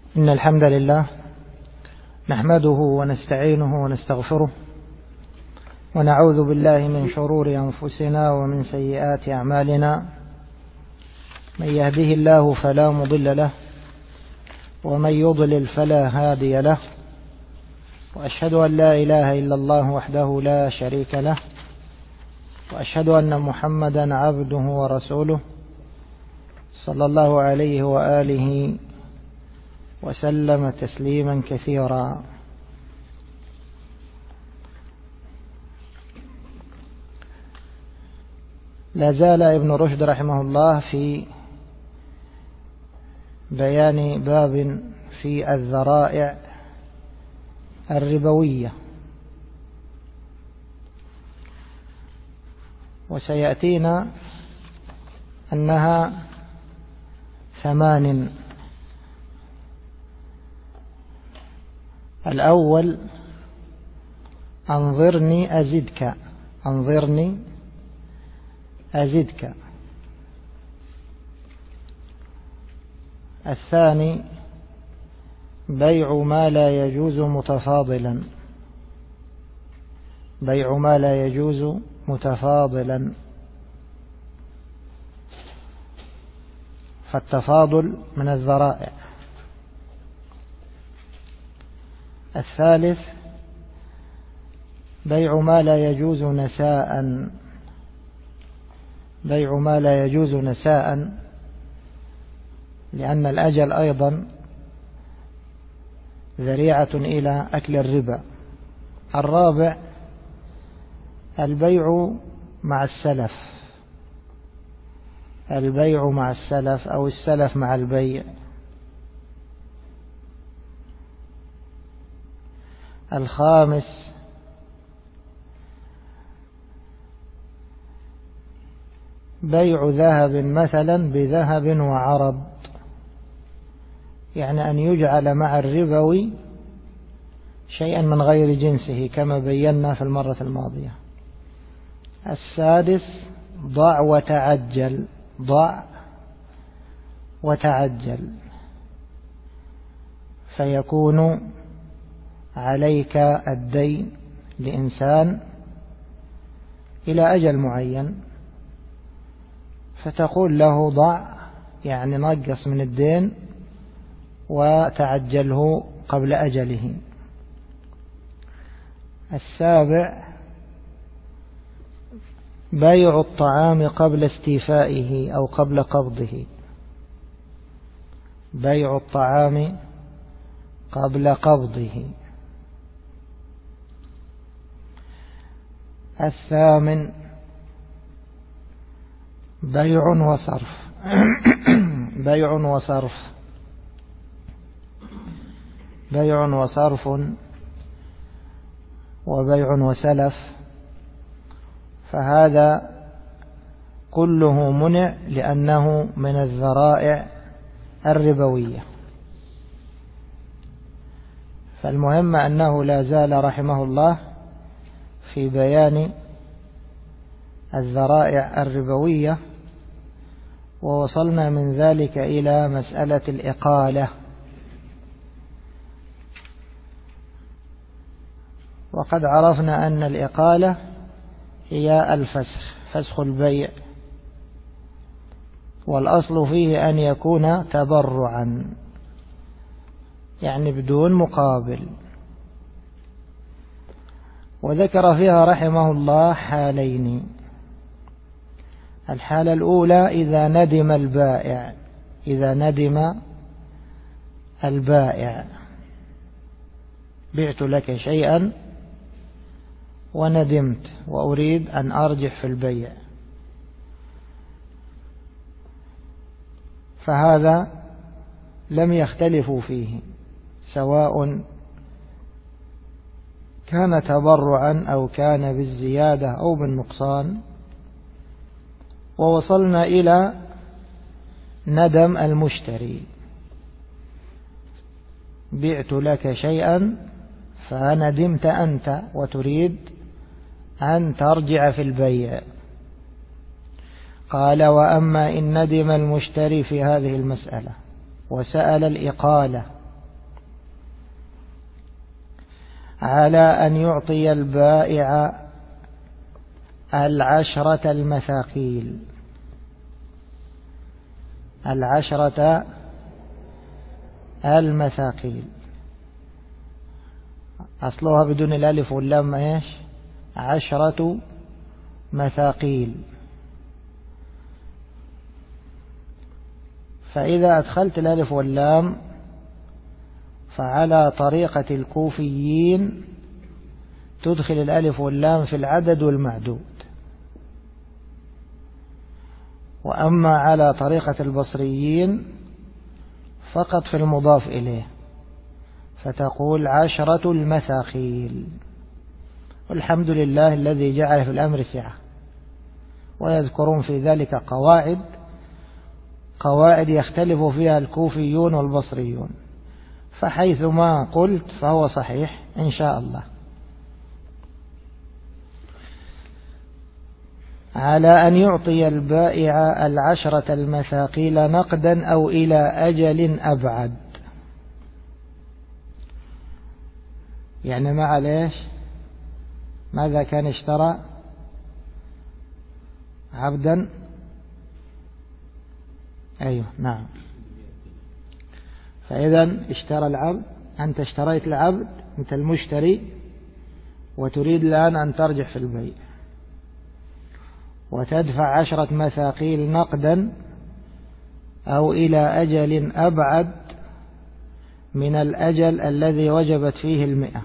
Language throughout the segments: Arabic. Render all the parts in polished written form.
إن الحمد لله نحمده ونستعينه ونستغفره ونعوذ بالله من شرور أنفسنا ومن سيئات أعمالنا. من يهده الله فلا مضل له ومن يضلل فلا هادي له، وأشهد أن لا إله إلا الله وحده لا شريك له، وأشهد أن محمدا عبده ورسوله صلى الله عليه وآله وسلم تسليما كثيرا. لا زال ابن رشد رحمه الله في بيان باب في الذرائع الربوية، وسيأتينا أنها 8. الأول أنظرني أزدك، أنظرني أزدك. الثاني بيع ما لا يجوز متفاضلا، بيع ما لا يجوز متفاضلا، فالتفاضل من الذرائع. الثالث بيع ما لا يجوز نساء، بيع ما لا يجوز نساء، لأن الأجل أيضا ذريعة إلى أكل الربا. الرابع البيع مع السلف، البيع مع السلف أو السلف مع البيع. الخامس بيع ذهب مثلا بذهب وعرض، يعني أن يجعل مع الربوي شيئا من غير جنسه كما بينا في المرة الماضية. السادس ضع وتعجل، ضع وتعجل، فيكون عليك الدين لإنسان إلى أجل معين، فتقول له ضع، يعني نقص من الدين وتعجله قبل أجله. السابع بيع الطعام قبل استيفائه أو قبل قبضه، بيع الطعام قبل قبضه. الثامن بيع وصرف، بيع وصرف، بيع وصرف وبيع وسلف، فهذا كله منع لأنه من الذرائع الربوية. فالمهم أنه لا زال رحمه الله في بيان الذرائع الربوية، ووصلنا من ذلك إلى مسألة الإقالة. وقد عرفنا أن الإقالة هي الفسخ، فسخ البيع، والأصل فيه أن يكون تبرعا، يعني بدون مقابل. وذكر فيها رحمه الله حالين. الحالة الأولى إذا ندم البائع، إذا ندم البائع، بعت لك شيئا وندمت وأريد أن أرجح في البيع، فهذا لم يختلفوا فيه، سواء كان تبرعا أو كان بالزيادة أو بالنقصان. ووصلنا إلى ندم المشتري، بعت لك شيئا فندمت أنت وتريد أن ترجع في البيع. قال: وأما إن ندم المشتري في هذه المسألة وسأل الإقالة على أن يعطي البائع 10 المثاقيل. 10 المثاقيل أصلها بدون الألف واللام إيش؟ 10 مثاقيل. فإذا أدخلت الألف واللام فعلى طريقة الكوفيين تدخل الألف واللام في العدد والمعدود، وأما على طريقة البصريين فقط في المضاف إليه، فتقول 10 المثاقيل. والحمد لله الذي جعل في الأمر سعة. ويذكرون في ذلك قواعد يختلف فيها الكوفيون والبصريون، فحيثما قلت فهو صحيح إن شاء الله. على أن يعطي البائع 10 المثاقيل نقدا أو إلى أجل أبعد. يعني مع ليش؟ ماذا كان اشترى؟ عبدا. أيوه نعم. فإذا اشترى العبد، أنت اشتريت العبد، أنت المشتري، وتريد الآن أن ترجع في البيع وتدفع 10 مثاقيل نقدا أو إلى أجل أبعد من الأجل الذي وجبت فيه 100.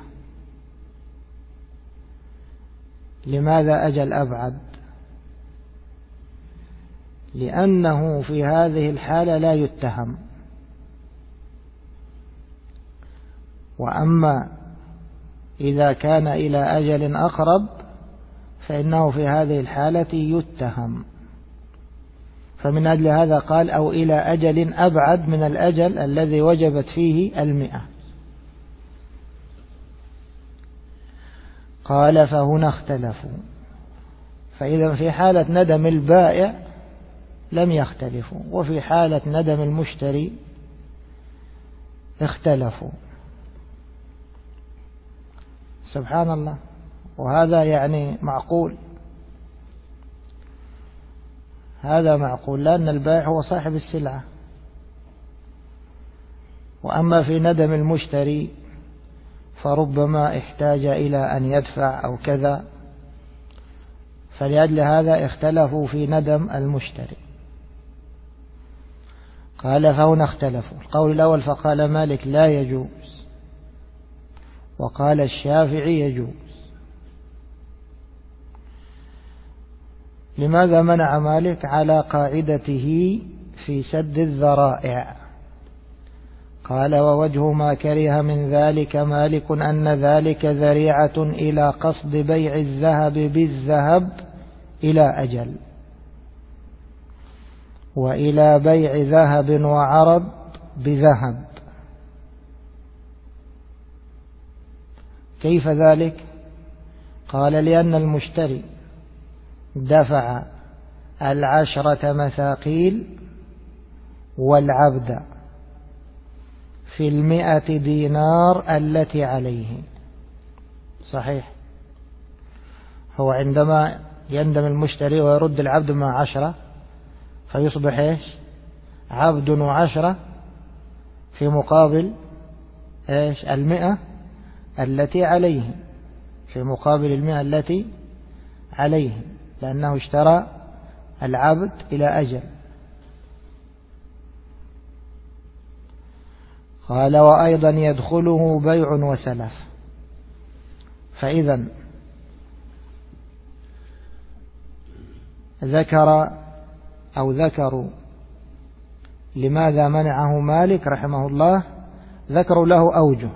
لماذا أجل أبعد؟ لأنه في هذه الحالة لا يتهم. وأما إذا كان إلى أجل أقرب فإنه في هذه الحالة يتهم. فمن أجل هذا قال أو إلى أجل أبعد من الأجل الذي وجبت فيه 100. قال فهنا اختلفوا. فإذا في حالة ندم البائع لم يختلفوا، وفي حالة ندم المشتري اختلفوا. سبحان الله. وهذا يعني معقول، هذا معقول، لأن البائع هو صاحب السلعة. وأما في ندم المشتري فربما احتاج إلى أن يدفع أو كذا، فلأجل هذا اختلفوا في ندم المشتري. قال فهنا اختلفوا. القول الأول فقال مالك لا يجوز، وقال الشافعي يجوز. لماذا منع مالك؟ على قاعدته في سد الذرائع. قال ووجه ما كره من ذلك مالك أن ذلك ذريعة إلى قصد بيع الذهب بالذهب إلى أجل، وإلى بيع ذهب وعرض بذهب. كيف ذلك؟ قال لأن المشتري دفع 10 مثاقيل والعبد في 100 دينار التي عليه. صحيح، هو عندما يندم المشتري ويرد العبد مع 10 فيصبح ايش؟ عبد 10 في مقابل ايش؟ 100 التي عليه، في مقابل 100 التي عليه، لأنه اشترى العبد إلى أجل. قال وأيضا يدخله بيع وسلف. فإذا ذكروا لماذا منعه مالك رحمه الله، ذكروا له أوجه.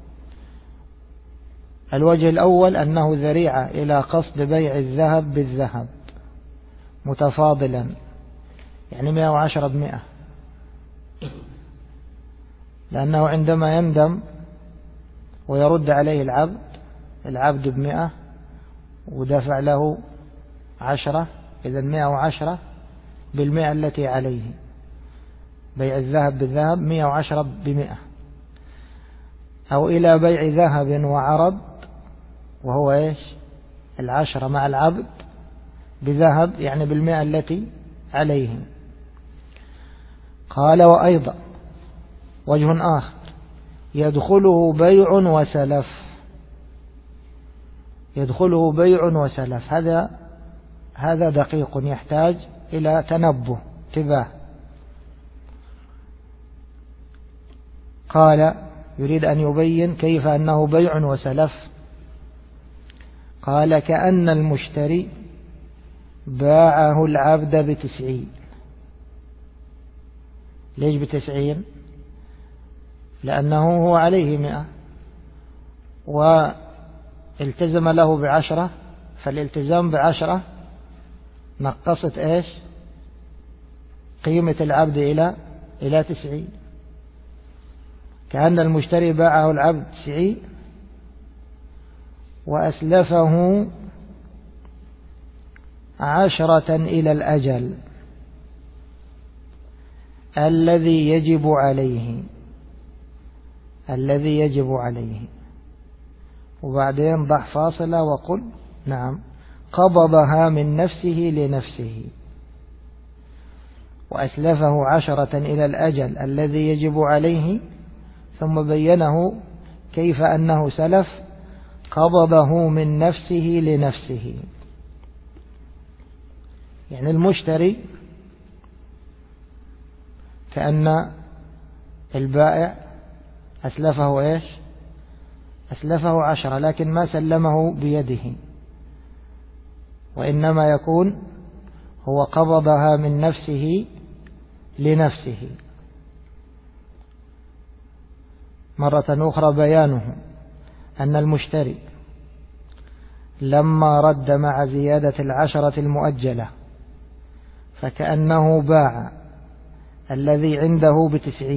الوجه الأول أنه ذريعة إلى قصد بيع الذهب بالذهب متفاضلا، يعني 110 ب100، لأنه عندما يندم ويرد عليه العبد ب100 ودفع له 10، إذا 110 بال100 التي عليه، بيع الذهب بالذهب 110 ب100. أو إلى بيع ذهب وعرض وهو إيش؟ 10 مع العبد بذهب، يعني 100 التي عليه. قال وأيضا وجه آخر يدخله بيع وسلف. يدخله بيع وسلف، هذا دقيق يحتاج إلى تنبه انتباه. قال يريد أن يبين كيف أنه بيع وسلف. قال كأن المشتري باعه العبد ب90. ليش ب90؟ لأنه هو عليه 100 والتزم له ب10، فالالتزام ب10 نقصت إيش؟ قيمة العبد إلى 90. كأن المشتري باعه العبد 90 وأسلفه 10 إلى الأجل الذي يجب عليه. وبعدين ضع فاصلة وقل نعم قبضها من نفسه لنفسه، وأسلفه 10 إلى الأجل الذي يجب عليه، ثم بينه كيف أنه سلف قبضه من نفسه لنفسه. يعني المشتري كأن البائع أسلفه إيش؟ أسلفه 10، لكن ما سلمه بيده، وإنما يكون هو قبضها من نفسه لنفسه. مرة أخرى بيانه أن المشتري لما رد مع زيادة 10 المؤجلة فكأنه باع الذي عنده ب90،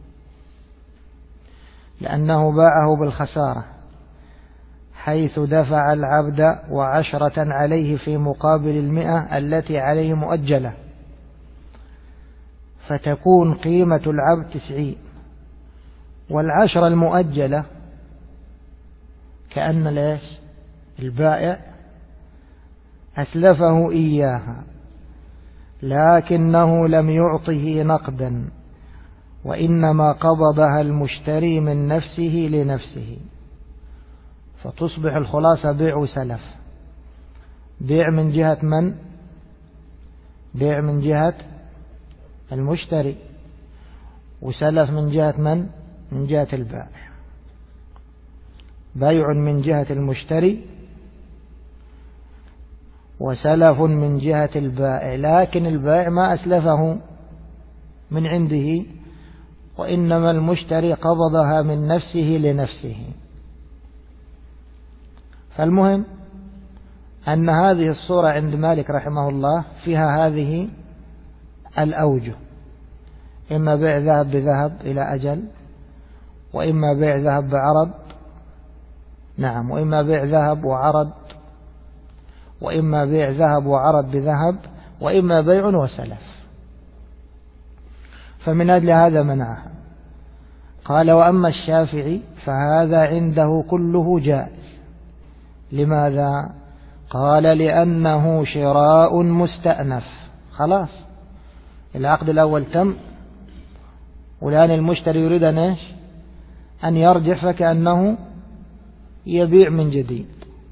لأنه باعه بالخسارة، حيث دفع العبد 10 عليه في مقابل 100 التي عليه مؤجلة، فتكون قيمة العبد 90، وال10 المؤجلة كأن ليش؟ البائع أسلفه إياها لكنه لم يعطه نقدا، وإنما قبضها المشتري من نفسه لنفسه، فتصبح الخلاصة بيع وسلف. بيع من جهة من؟ بيع من جهة المشتري، وسلف من جهة من؟ من جهة البائع. بيع من جهة المشتري وسلف من جهة البائع، لكن البائع ما أسلفه من عنده، وإنما المشتري قبضها من نفسه لنفسه. فالمهم أن هذه الصورة عند مالك رحمه الله فيها هذه الأوجه: إما بيع ذهب بذهب إلى أجل، وإما بيع ذهب بعرض، نعم، وإما بيع ذهب وعرض، وإما بيع ذهب وعرض بذهب، وإما بيع وسلف. فمن أجل هذا منعها. قال وأما الشافعي فهذا عنده كله جائز. لماذا؟ قال لأنه شراء مستأنف. خلاص العقد الأول تم، والآن المشتري يريد أن يرجع، فكأنه يبيع من جديد.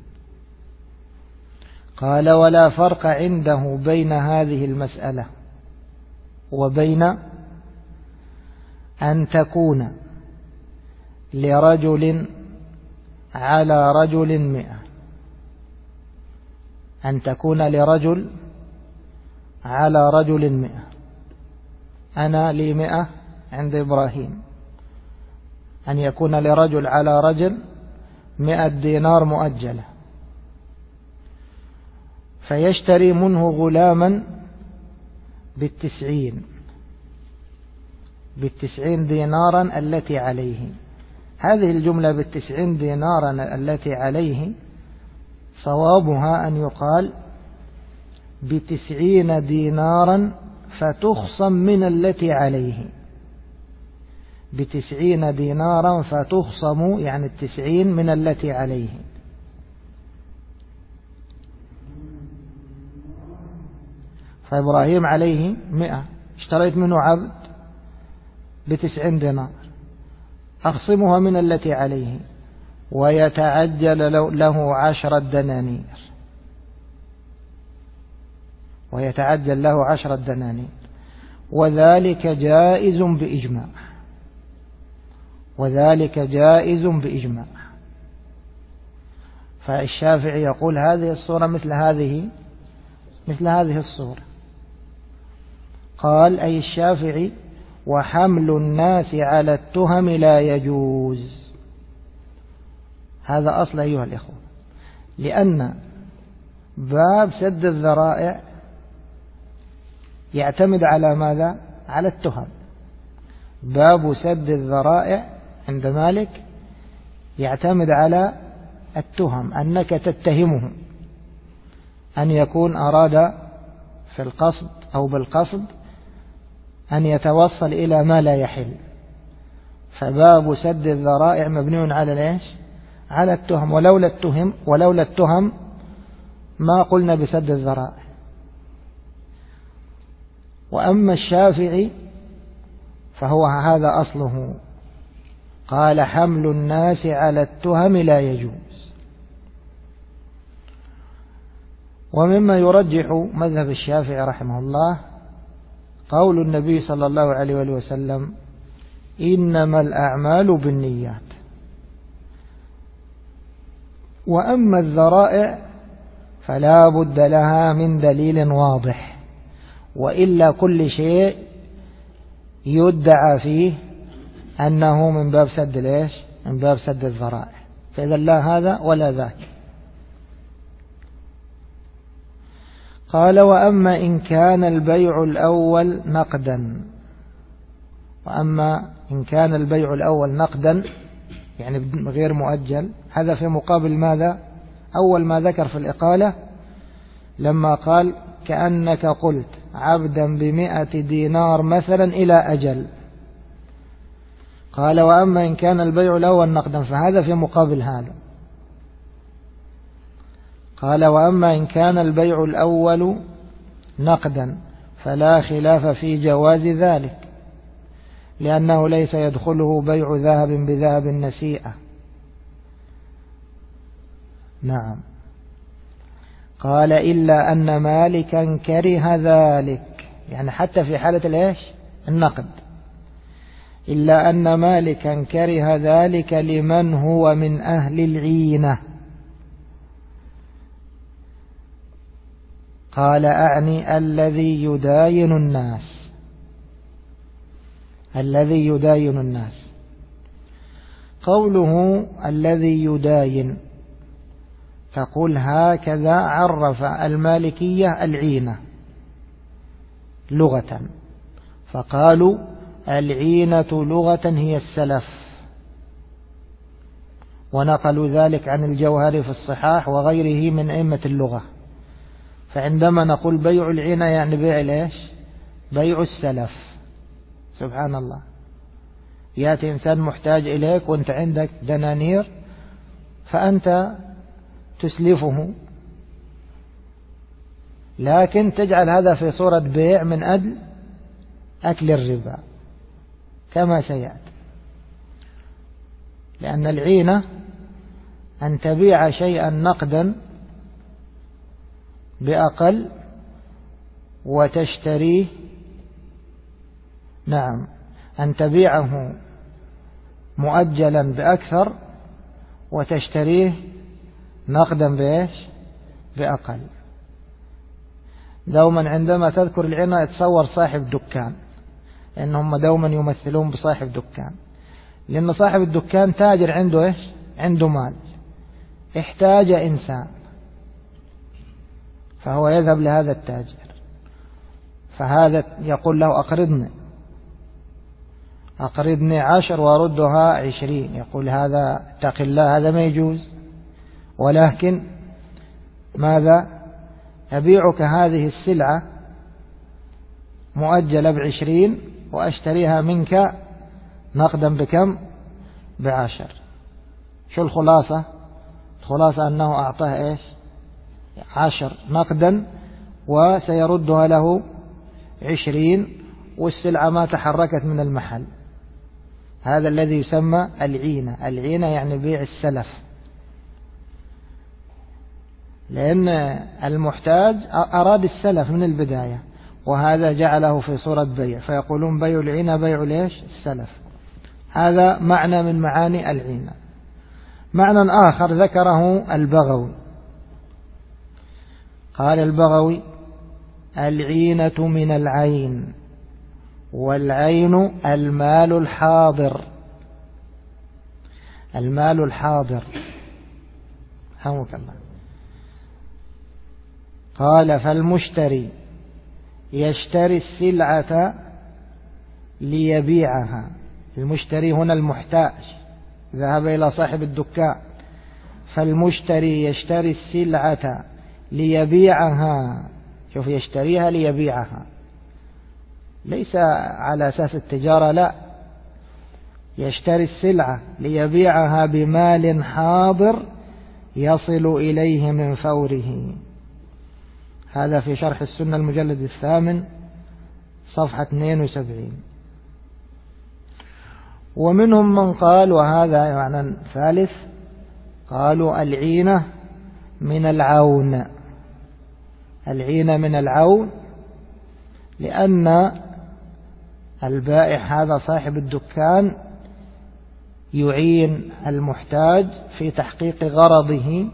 قال ولا فرق عنده بين هذه المسألة وبين أن تكون لرجل على رجل 100. أن تكون لرجل على رجل 100. أنا لي 100 عند إبراهيم، أن يكون لرجل على رجل 100 دينار مؤجلة، فيشتري منه غلاما ب90 دينارا التي عليه. هذه الجملة ب90 دينارا التي عليه صوابها أن يقال ب90 دينارا فتخصم من التي عليه. ب90 دينارا فتخصم، يعني 90 من التي عليه. فإبراهيم عليه 100، اشتريت منه عبد ب90 دينار، أخصمها من التي عليه ويتعجل له 10 دنانير، ويتعجل له 10 دنانير، وذلك جائز بإجماع، وذلك جائز بإجماع. فالشافعي يقول هذه الصورة مثل هذه الصورة. قال أي الشافعي: وحمل الناس على التهم لا يجوز. هذا أصل أيها الإخوة، لأن باب سد الذرائع يعتمد على ماذا؟ على التهم. باب سد الذرائع عند مالك يعتمد على التهم، أنك تتهمه أن يكون أراد في القصد أو بالقصد أن يتوصل إلى ما لا يحل. فباب سد الذرائع مبني على إيش؟ على التهم. ولولا التهم ما قلنا بسد الذرائع. وأما الشافعي فهو هذا أصله، قال: حمل الناس على التهم لا يجوز. ومما يرجح مذهب الشافعي رحمه الله قول النبي صلى الله عليه وسلم: إنما الأعمال بالنيات. وأما الذرائع فلا بد لها من دليل واضح، وإلا كل شيء يدعى فيه أنه من باب سد الإيش؟ من باب سد الذرائع. فإذا لا هذا ولا ذاك. قال: وأما إن كان البيع الأول نقدا. وأما إن كان البيع الأول نقدا يعني غير مؤجل، هذا في مقابل ماذا؟ أول ما ذكر في الإقالة لما قال: كأنك قلت عبدا ب100 دينار مثلا إلى أجل. قال: وأما إن كان البيع الأول نقدا، فهذا في مقابل هذا. قال: وأما إن كان البيع الأول نقدا فلا خلاف في جواز ذلك، لأنه ليس يدخله بيع ذهب بذهب النسيئة. نعم. قال: إلا أن مالكا كره ذلك، يعني حتى في حالة الإيش؟ النقد. إلا أن مالكا كره ذلك لمن هو من أهل العينة. قال: أعني الذي يداين الناس، الذي يداين الناس. قوله الذي يداين تقول هكذا عرف المالكية العينة لغة، فقالوا العينة لغة هي السلف، ونقلوا ذلك عن الجوهري في الصحاح وغيره من أئمة اللغة. فعندما نقول بيع العينة يعني بيع الإيش؟ بيع السلف. سبحان الله، يأتي إنسان محتاج إليك وأنت عندك دنانير فأنت تسلفه، لكن تجعل هذا في صورة بيع من أجل أكل الربا كما سيأتي. لأن العينة أن تبيع شيئا نقدا بأقل وتشتريه، نعم، أن تبيعه مؤجلا بأكثر وتشتريه نقدا بإيش؟ بأقل. دوما عندما تذكر العينة يتصور صاحب دكان، لأنهم دوما يمثلون بصاحب دكان، لأن صاحب الدكان تاجر عنده إيش؟ عنده مال، احتاج إنسان فهو يذهب لهذا التاجر، فهذا يقول له أقرضني 10 وأردها 20. يقول هذا اتق الله، هذا ما يجوز. ولكن ماذا؟ أبيعك هذه السلعة مؤجلة ب20 وأشتريها منك نقدا بكم؟ ب10. شو الخلاصة؟ الخلاصة أنه أعطاه إيش؟ 10 نقدا وسيردها له 20 والسلعة ما تحركت من المحل. هذا الذي يسمى العينة. العينة يعني بيع السلف، لأن المحتاج أراد السلف من البداية، وهذا جعله في صورة بيع، فيقولون بيع العينة بيع ليش؟ السلف. هذا معنى من معاني العينة. معنى آخر ذكره البغوي، قال البغوي: العينة من العين، والعين المال الحاضر. المال الحاضر حمك الله. قال: فالمشتري يشتري السلعة ليبيعها. المشتري هنا المحتاج ذهب إلى صاحب الدكان، فالمشتري يشتري السلعة ليبيعها. شوف، يشتريها ليبيعها، ليس على أساس التجارة، لا، يشتري السلعة ليبيعها بمال حاضر يصل إليه من فوره. هذا في شرح السنة المجلد 8 صفحة 72. ومنهم من قال، وهذا معنى ثالث، قالوا العينة من العون. العينة من العون لأن البائع هذا صاحب الدكان يعين المحتاج في تحقيق غرضه،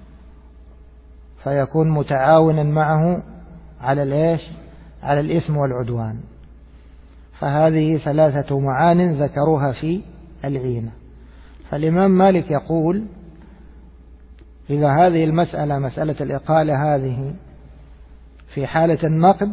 فيكون متعاونا معه على على الإثم والعدوان. فهذه 3 معان ذكروها في العينة. فالإمام مالك يقول: إذا هذه المسألة، مسألة الإقالة هذه في حالة النقد،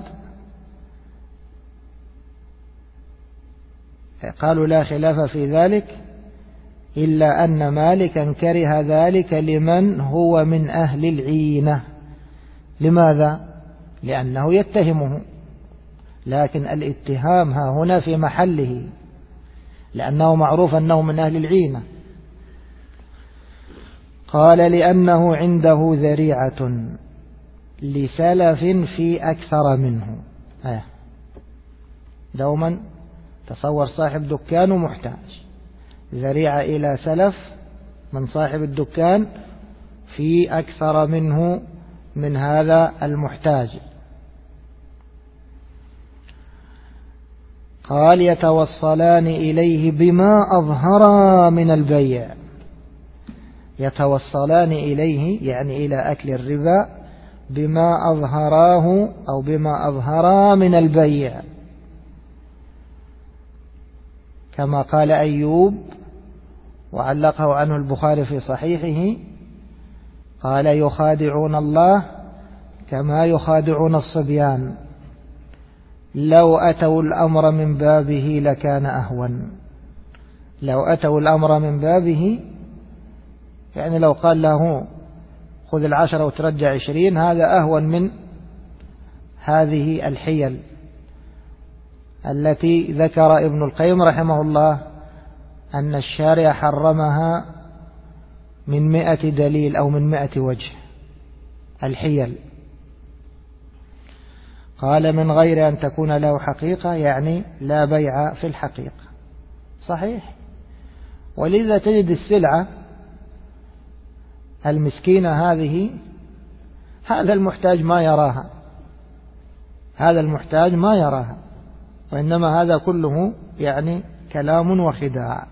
قالوا لا خلاف في ذلك، إلا أن مالكا كره ذلك لمن هو من أهل العينة. لماذا؟ لأنه يتهمه، لكن الاتهام ها هنا في محله، لأنه معروف أنه من أهل العينة. قال: لأنه عنده ذريعة لسلف في أكثر منه. دوما تصور صاحب دكان محتاج، ذريعة إلى سلف من صاحب الدكان في أكثر منه من هذا المحتاج. قال: يتوصلان إليه بما أظهرا من البيع. يتوصلان إليه يعني إلى أكل الربا بما أظهراه أو بما أظهرا من البيع، كما قال أيوب وعلقه عنه البخاري في صحيحه، قال: يخادعون الله كما يخادعون الصبيان، لو أتوا الأمر من بابه لكان أهون. لو أتوا الأمر من بابه يعني لو قال له خذ 10 وترجع 20، هذا أهون من هذه الحيل التي ذكر ابن القيم رحمه الله أن الشارع حرمها من 100 دليل أو من 100 وجه. الحيل قال: من غير أن تكون له حقيقة، يعني لا بيع في الحقيقة. صحيح. ولذا تجد السلعة المسكينة هذه، هذا المحتاج ما يراها، هذا المحتاج ما يراها، وإنما هذا كله يعني كلام وخداع.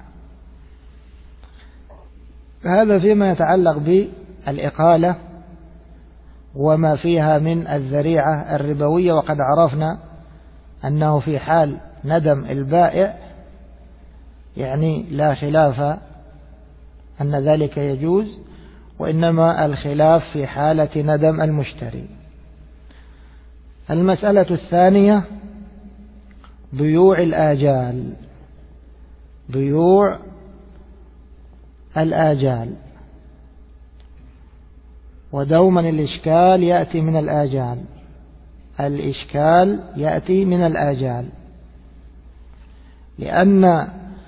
هذا فيما يتعلق بالإقالة وما فيها من الذريعة الربوية. وقد عرفنا أنه في حال ندم البائع يعني لا خلاف أن ذلك يجوز، وإنما الخلاف في حالة ندم المشتري. المسألة الثانية بيوع الآجال. بيوع الآجال، ودوما الإشكال يأتي من الآجال. الإشكال يأتي من الآجال، لأن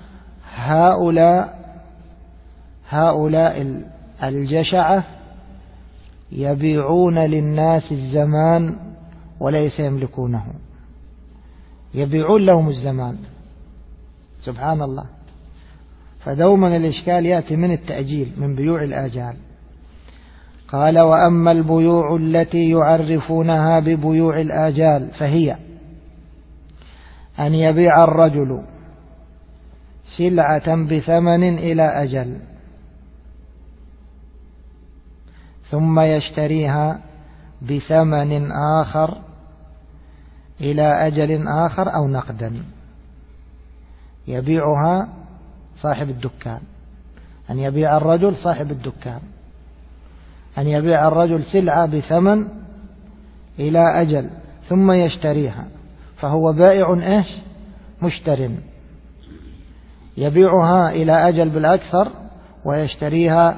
هؤلاء الجشعة يبيعون للناس الزمان وليس يملكونه، يبيعون لهم الزمان. سبحان الله. فدوما الإشكال يأتي من التأجيل، من بيوع الآجال. قال: وأما البيوع التي يعرفونها ببيوع الآجال فهي أن يبيع الرجل سلعة بثمن إلى أجل ثم يشتريها بثمن آخر إلى أجل آخر أو نقدا. يبيعها صاحب الدكان، أن يبيع الرجل صاحب الدكان، أن يبيع الرجل سلعة بثمن إلى أجل ثم يشتريها، فهو بائع إيش؟ مشتر. يبيعها إلى أجل بالأكثر ويشتريها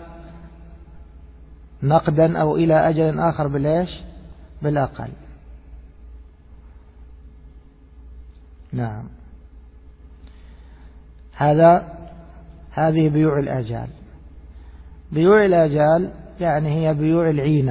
نقدا أو إلى أجل آخر بالإيش؟ بالأقل. نعم، هذه بيوع الآجال. بيوع الآجال يعني هي بيوع العينة،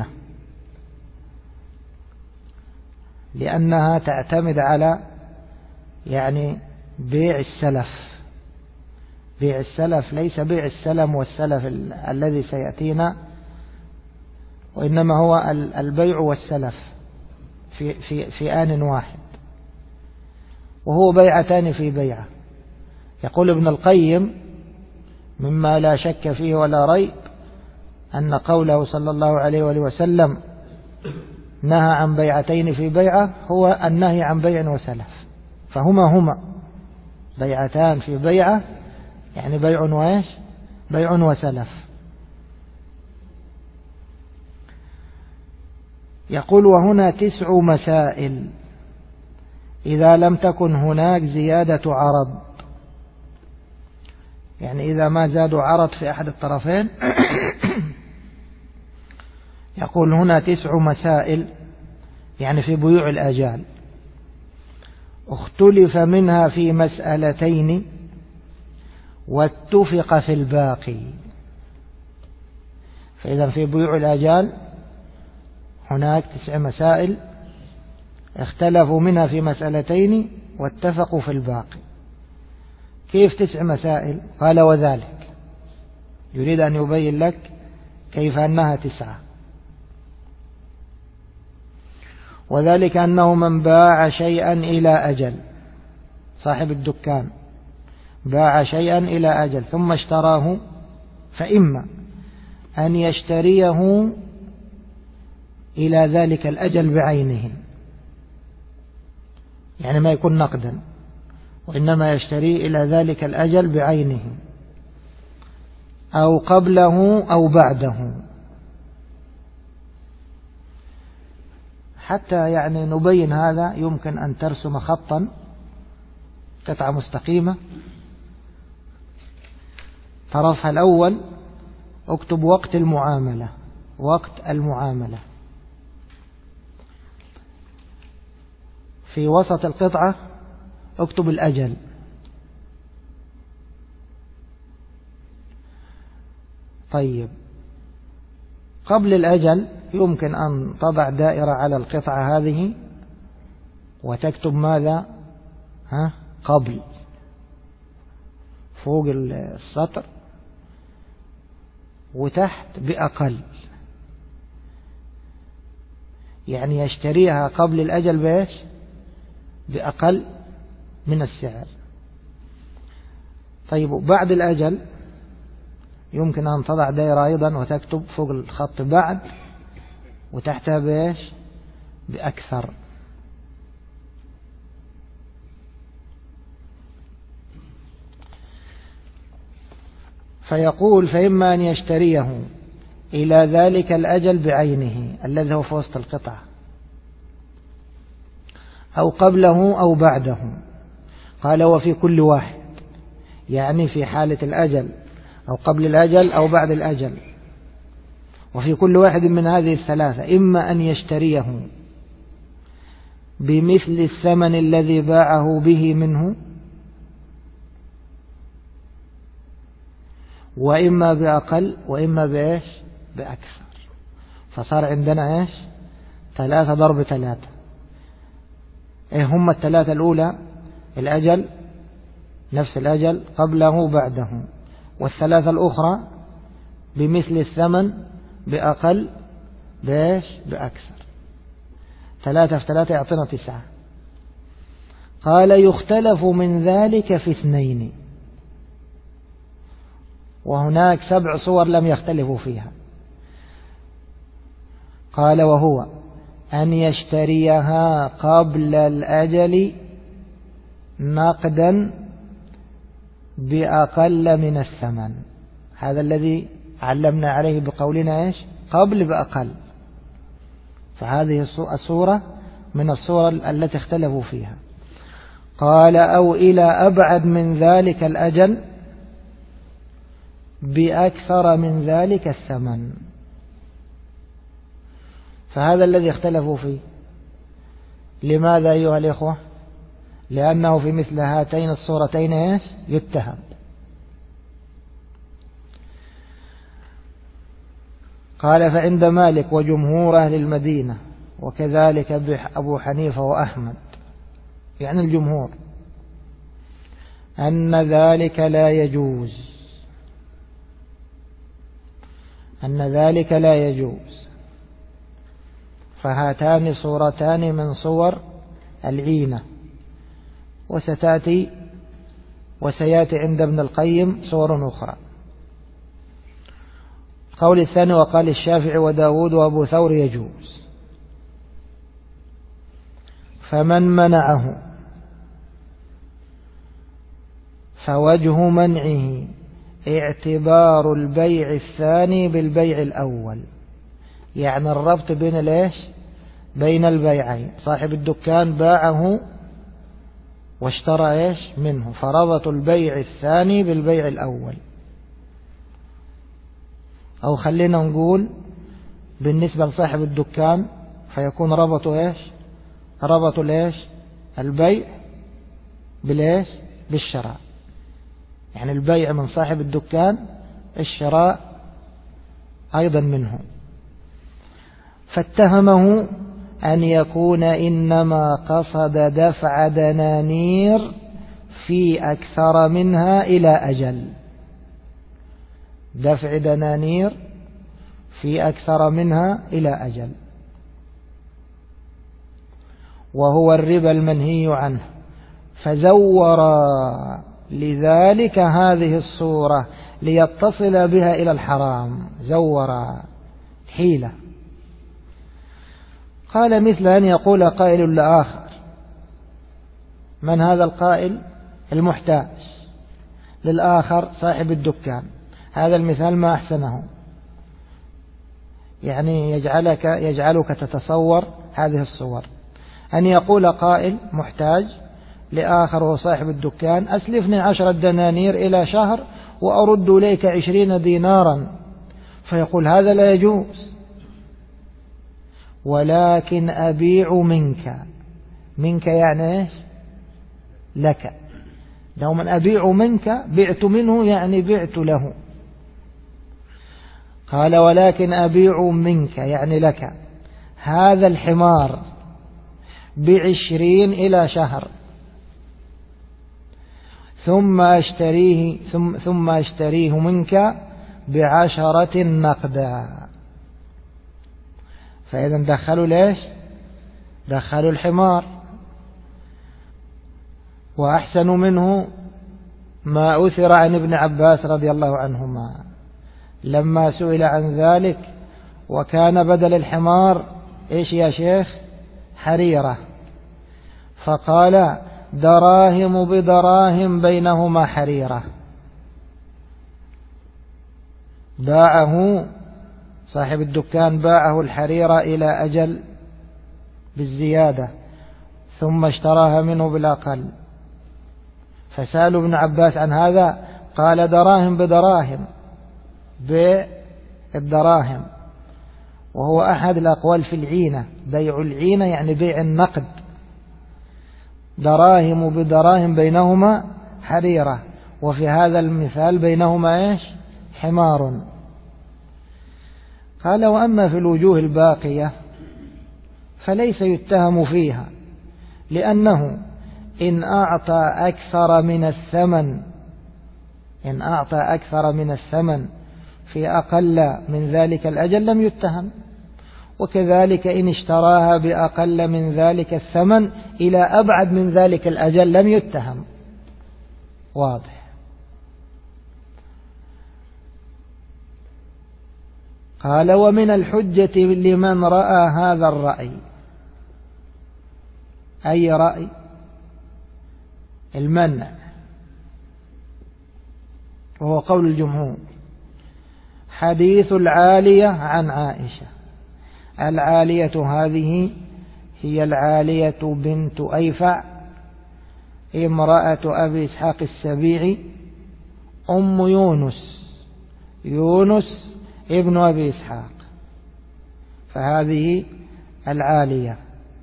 لأنها تعتمد على يعني بيع السلف. بيع السلف ليس بيع السلم والسلف الذي سيأتينا، وإنما هو البيع والسلف في آن واحد، وهو بيعتان في بيعة. يقول ابن القيم: مما لا شك فيه ولا ريب أن قوله صلى الله عليه وآله وسلم نهى عن بيعتين في بيعة هو النهي عن بيع وسلف، فهما بيعتان في بيعة، يعني بيع وإيش؟ بيع وسلف. يقول: وهنا 9 مسائل إذا لم تكن هناك زيادة عرض، يعني إذا ما زادوا عرض في أحد الطرفين. يقول هنا 9 مسائل يعني في بيوع الآجال، اختلف منها في مسألتين واتفق في الباقي. فإذا في بيوع الآجال هناك 9 مسائل اختلفوا منها في مسألتين واتفقوا في الباقي. كيف 9 مسائل؟ قال: وذلك، يريد أن يبين لك كيف أنها 9. وذلك أنه من باع شيئا إلى أجل، صاحب الدكان باع شيئا إلى أجل ثم اشتراه، فإما أن يشتريه إلى ذلك الأجل بعينه، يعني ما يكون نقدا، وإنما يشتري إلى ذلك الأجل بعينه، أو قبله أو بعده. حتى يعني نبين هذا يمكن أن ترسم خطا، قطعة مستقيمة، طرفها الأول اكتب وقت المعاملة، وقت المعاملة. في وسط القطعة اكتب الأجل. طيب، قبل الأجل يمكن أن تضع دائرة على القطعة هذه وتكتب ماذا؟ قبل، فوق السطر، وتحت بأقل، يعني يشتريها قبل الأجل بإيش؟ بأقل من السعر. طيب، بعد الأجل يمكن أن تضع دائرة أيضا وتكتب فوق الخط بعد، وتحتها بإيش؟ بأكثر. فيقول: فإما أن يشتريه إلى ذلك الأجل بعينه الذي هو في وسط القطعة، أو قبله أو بعده. قال: وفي كل واحد، يعني في حالة الأجل أو قبل الأجل أو بعد الأجل، وفي كل واحد من هذه الثلاثة إما أن يشتريه بمثل الثمن الذي باعه به منه، وإما بأقل، وإما بإيش؟ بأكثر. فصار عندنا إيش؟ 3 ضرب 3، هم الثلاثة الأولى الأجل، نفس الأجل قبله بعده، والثلاثة الأخرى بمثل الثمن بأقل بإيش بأكثر. 3 في 3 يعطينا 9. قال يختلف من ذلك في 2، وهناك 7 صور لم يختلفوا فيها. قال وهو أن يشتريها قبل الأجل نقدا بأقل من الثمن، هذا الذي علمنا عليه بقولنا إيش قبل بأقل، فهذه الصورة من الصور التي اختلفوا فيها. قال أو إلى أبعد من ذلك الأجل بأكثر من ذلك الثمن، فهذا الذي اختلفوا فيه. لماذا أيها الإخوة؟ لأنه في مثل هاتين الصورتين إيش يتهم. قال فعند مالك وجمهور أهل المدينة وكذلك أبو حنيفة وأحمد، يعني الجمهور، أن ذلك لا يجوز، أن ذلك لا يجوز. فهاتان صورتان من صور العينة، وسيأتي عند ابن القيم صور أخرى. القول الثاني وقال الشافعي وداود وأبو ثور يجوز. فمن منعه فوجه منعه اعتبار البيع الثاني بالبيع الأول، يعني الربط بين البيعين. صاحب الدكان باعه واشترى منه، فربط البيع الثاني بالبيع الأول. أو خلينا نقول بالنسبة لصاحب الدكان فيكون ربطوا البيع بالشراء، يعني البيع من صاحب الدكان، الشراء أيضا منه. فاتهمه أن يكون إنما قصد دفع دنانير في أكثر منها إلى أجل، دفع دنانير في أكثر منها إلى أجل، وهو الربا المنهي عنه، فزور لذلك هذه الصورة ليتصل بها إلى الحرام، زور حيلة. قال مثل أن يقول قائل لآخر، من هذا القائل؟ المحتاج، للآخر صاحب الدكان. هذا المثال ما أحسنه، يعني يجعلك تتصور هذه الصور. أن يقول قائل محتاج لآخر وصاحب الدكان أسلفني 10 دنانير إلى شهر وأرد إليك 20 دينارا، فيقول هذا لا يجوز، ولكن أبيع منك يعني لك. لو من أبيع منك بعت منه يعني بعت له. قال ولكن أبيع منك يعني لك هذا الحمار 20 إلى شهر، ثم أشتريه منك 10 نقدا. فإذا دخلوا الحمار. وأحسن منه ما أثر عن ابن عباس رضي الله عنهما لما سئل عن ذلك، وكان بدل الحمار يا شيخ؟ حريرة. فقال دراهم بدراهم بينهما حريرة. باعه صاحب الدكان، باعه الحريرة إلى أجل بالزيادة، ثم اشتراها منه بالأقل. فسألوا ابن عباس عن هذا، قال دراهم بدراهم، بالدراهم. وهو أحد الأقوال في العينة، بيع العينة يعني بيع النقد، دراهم بدراهم بينهما حريرة، وفي هذا المثال بينهما حمار. قال وأما في الوجوه الباقية فليس يتهم فيها، لأنه إن أعطى أكثر من الثمن في أقل من ذلك الأجل لم يتهم، وكذلك إن اشتراها بأقل من ذلك الثمن إلى أبعد من ذلك الأجل لم يتهم. واضح. قال ومن الحجة لمن رأى هذا الرأي. أي رأي؟ المنع، وهو قول الجمهور. حديث العالية عن عائشة. العالية هذه هي العالية بنت أيفع امرأة أبي إسحاق السبيعي أم يونس ابن أبي إسحاق، فهذه العالية.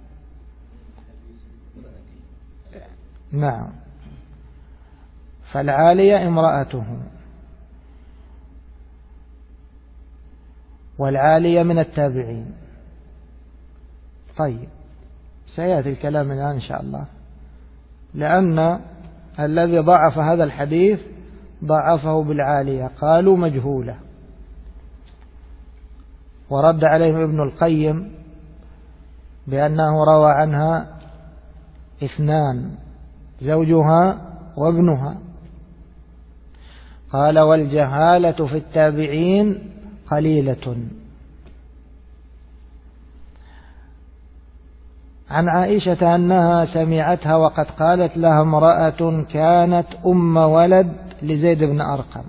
نعم، فالعالية امرأته، والعالية من التابعين. طيب، سيأتي الكلام الآن إن شاء الله، لأن الذي ضعف هذا الحديث ضعفه بالعالية، قالوا مجهولة، ورد عليهم ابن القيم بأنه روى عنها 2، زوجها وابنها. قال والجهالة في التابعين قليلة. عن عائشة أنها سمعتها وقد قالت لها امرأة كانت أم ولد لزيد بن أرقم.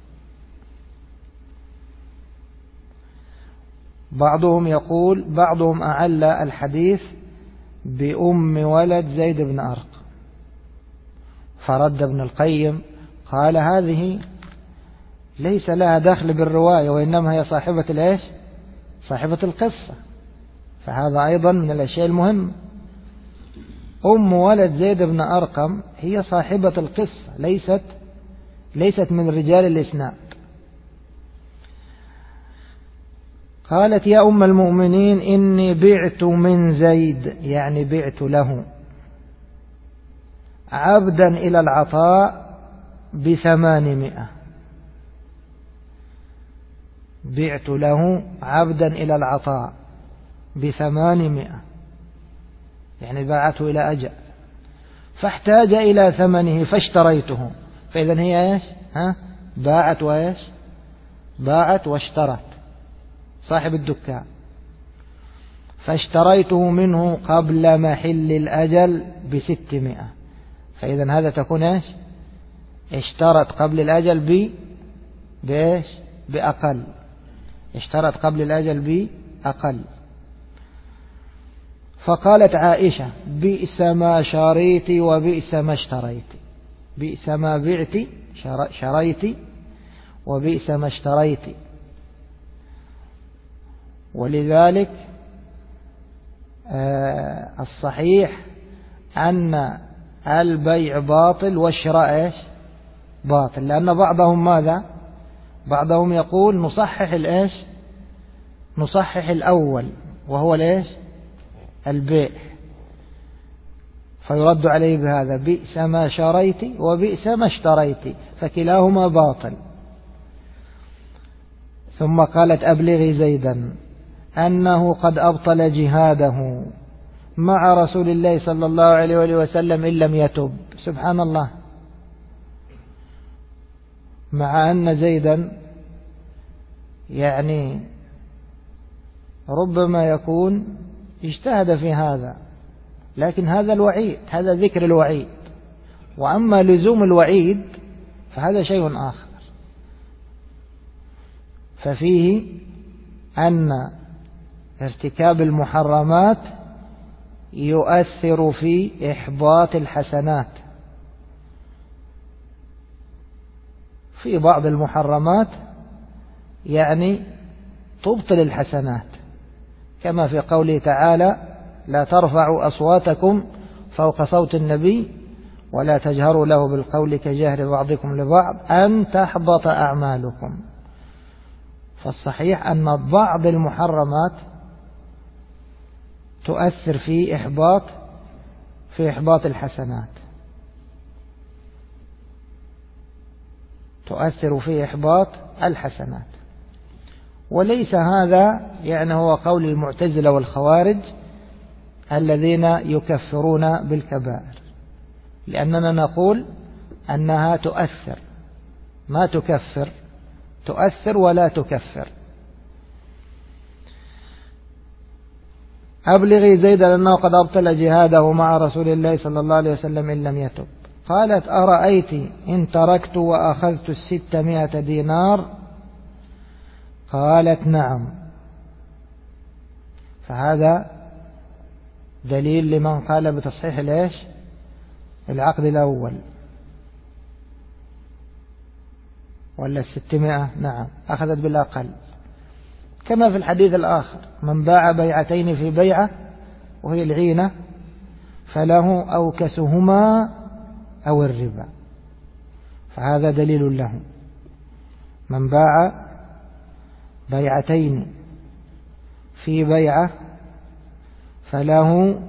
بعضهم أعل الحديث بأم ولد زيد بن أرقم، فرد ابن القيم قال هذه ليس لها دخل بالرواية، وإنما هي صاحبة القصة، فهذا أيضا من الأشياء المهمة. أم ولد زيد بن أرقم هي صاحبة القصة، ليست من رجال الإسناد. قالت يا أم المؤمنين إني بعت من زيد، يعني بعت له عبدا إلى العطاء ب800. بعت له عبدا إلى العطاء ب800، يعني باعته إلى أجل، فاحتاج إلى ثمنه فاشتريته. فإذا هي باعت واشترت، صاحب الدكان. فاشتريته منه قبل محل الأجل ب600، فإذا هذا تكون اشترت قبل الأجل بأقل، اشترت قبل الأجل بأقل. فقالت عائشة بئس ما شريت وبئس ما اشتريت، بئس ما بعت شريت وبئس ما اشتريت. ولذلك الصحيح أن البيع باطل والشراء باطل، لأن بعضهم يقول نصحح الأول وهو البيع، فيرد عليه بهذا بئس ما شريت وبئس ما اشتريت، فكلاهما باطل. ثم قالت أبلغي زيدا أنه قد أبطل جهاده مع رسول الله صلى الله عليه وآله وسلم إن لم يتب. سبحان الله، مع أن زيدا يعني ربما يكون اجتهد في هذا، لكن هذا الوعيد، هذا ذكر الوعيد، وأما لزوم الوعيد فهذا شيء آخر. ففيه أن ارتكاب المحرمات يؤثر في إحباط الحسنات. في بعض المحرمات يعني تبطل الحسنات، كما في قوله تعالى لا ترفعوا أصواتكم فوق صوت النبي ولا تجهروا له بالقول كجهر بعضكم لبعض أن تحبط أعمالكم. فالصحيح أن بعض المحرمات تؤثر في في إحباط الحسنات، تؤثر في إحباط الحسنات. وليس هذا يعني هو قول المعتزلة والخوارج الذين يكفرون بالكبائر، لأننا نقول أنها تؤثر ما تكفر، تؤثر ولا تكفر. أبلغي زيد أنه قد أبطل جهاده مع رسول الله صلى الله عليه وسلم إن لم يتب. قالت أرأيت إن تركت وأخذت 600 دينار؟ قالت نعم. فهذا دليل لمن قال بتصحيح ليش العقد الأول، ولا 600؟ نعم، أخذت بالأقل، كما في الحديث الآخر: من باع بيعتين في بيعة وهي العينة فله أوكسهما أو الربا. فهذا دليل له. من باع بيعتين في بيعة فله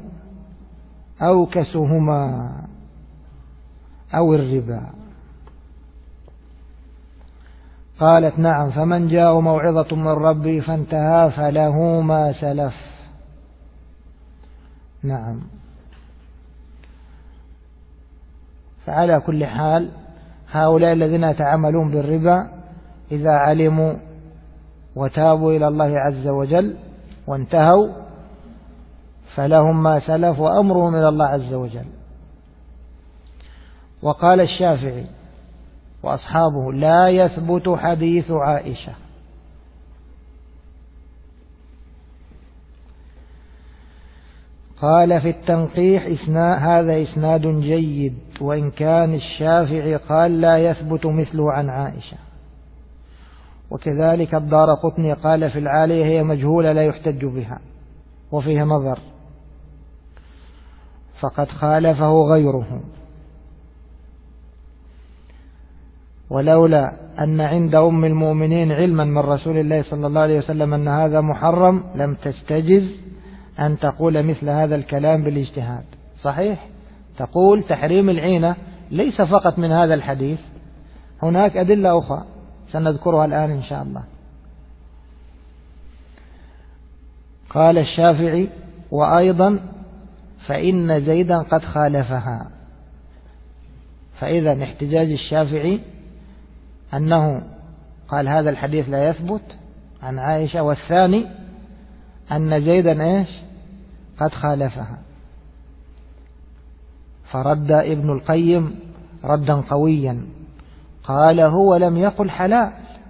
أوكسهما أو الربا. قالت نعم. فمن جاء موعظة من ربي فانتهى فله ما سلف. نعم. فعلى كل حال هؤلاء الذين يتعاملون بالربا إذا علموا وتابوا إلى الله عز وجل وانتهوا فلهم ما سلف وأمرهم إلى الله عز وجل. وقال الشافعي وأصحابه: لا يثبت حديث عائشة. قال في التنقيح: هذا إسناد جيد، وإن كان الشافعي قال لا يثبت مثله عن عائشة. وكذلك الدارقطني قال في العالية: هي مجهولة لا يحتج بها، وفيه نظر، فقد خالفه غيره. ولولا أن عند أم المؤمنين علما من رسول الله صلى الله عليه وسلم أن هذا محرم لم تستجز أن تقول مثل هذا الكلام بالاجتهاد. صحيح، تقول تحريم العينة ليس فقط من هذا الحديث، هناك أدلة أخرى سنذكرها الآن إن شاء الله. قال الشافعي: وأيضا فإن زيدا قد خالفها. فإذا احتجاج الشافعي أنه قال هذا الحديث لا يثبت عن عائشة، والثاني أن زيدا إيش قد خالفها. فرد ابن القيم ردا قويا، قال: هو لم يقل حلال،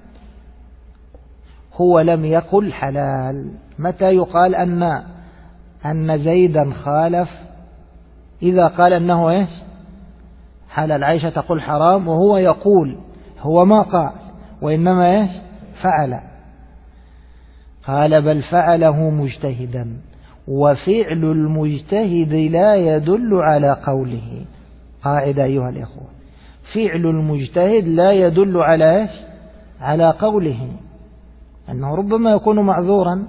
هو لم يقل حلال. متى يقال أن زيدا خالف؟ إذا قال أنه إيش حلال. عائشة تقول حرام وهو يقول هو ما قال وإنما إيش فعل. قال: بل فعله مجتهدا، وفعل المجتهد لا يدل على قوله. قاعدة أيها الإخوة: فعل المجتهد لا يدل على إيش على قوله، أنه ربما يكون معذورا.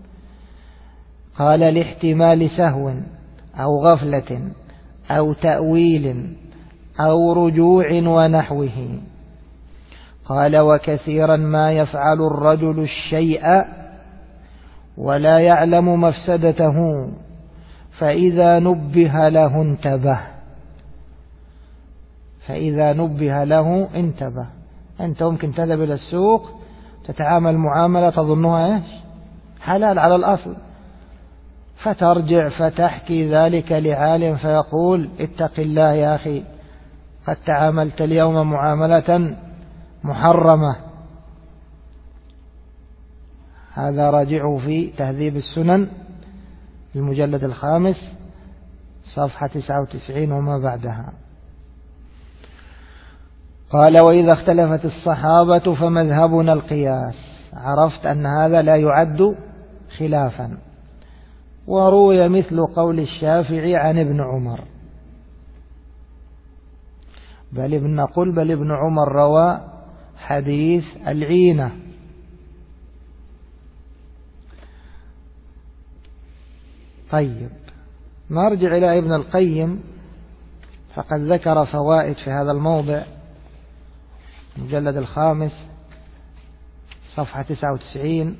قال: لاحتمال سهو أو غفلة أو تأويل أو رجوع ونحوه. قال: وكثيرا ما يفعل الرجل الشيء ولا يعلم مفسدته، فإذا نبه له انتبه. فإذا نبه له انتبه. أنت ممكن تذهب إلى السوق تتعامل معاملة تظنها إيش حلال على الأصل، فترجع فتحكي ذلك لعالم فيقول: اتق الله يا أخي، قد تعاملت اليوم معاملة محرمة. هذا راجعه في تهذيب السنن المجلد 5 صفحة 99 وما بعدها. قال: وإذا اختلفت الصحابة فمذهبنا القياس. عرفت أن هذا لا يعد خلافا. وروي مثل قول الشافعي عن ابن عمر. بل ابن عمر روى حديث العينة. طيب، نرجع إلى ابن القيم، فقد ذكر فوائد في هذا الموضع، المجلد 5 صفحة 99.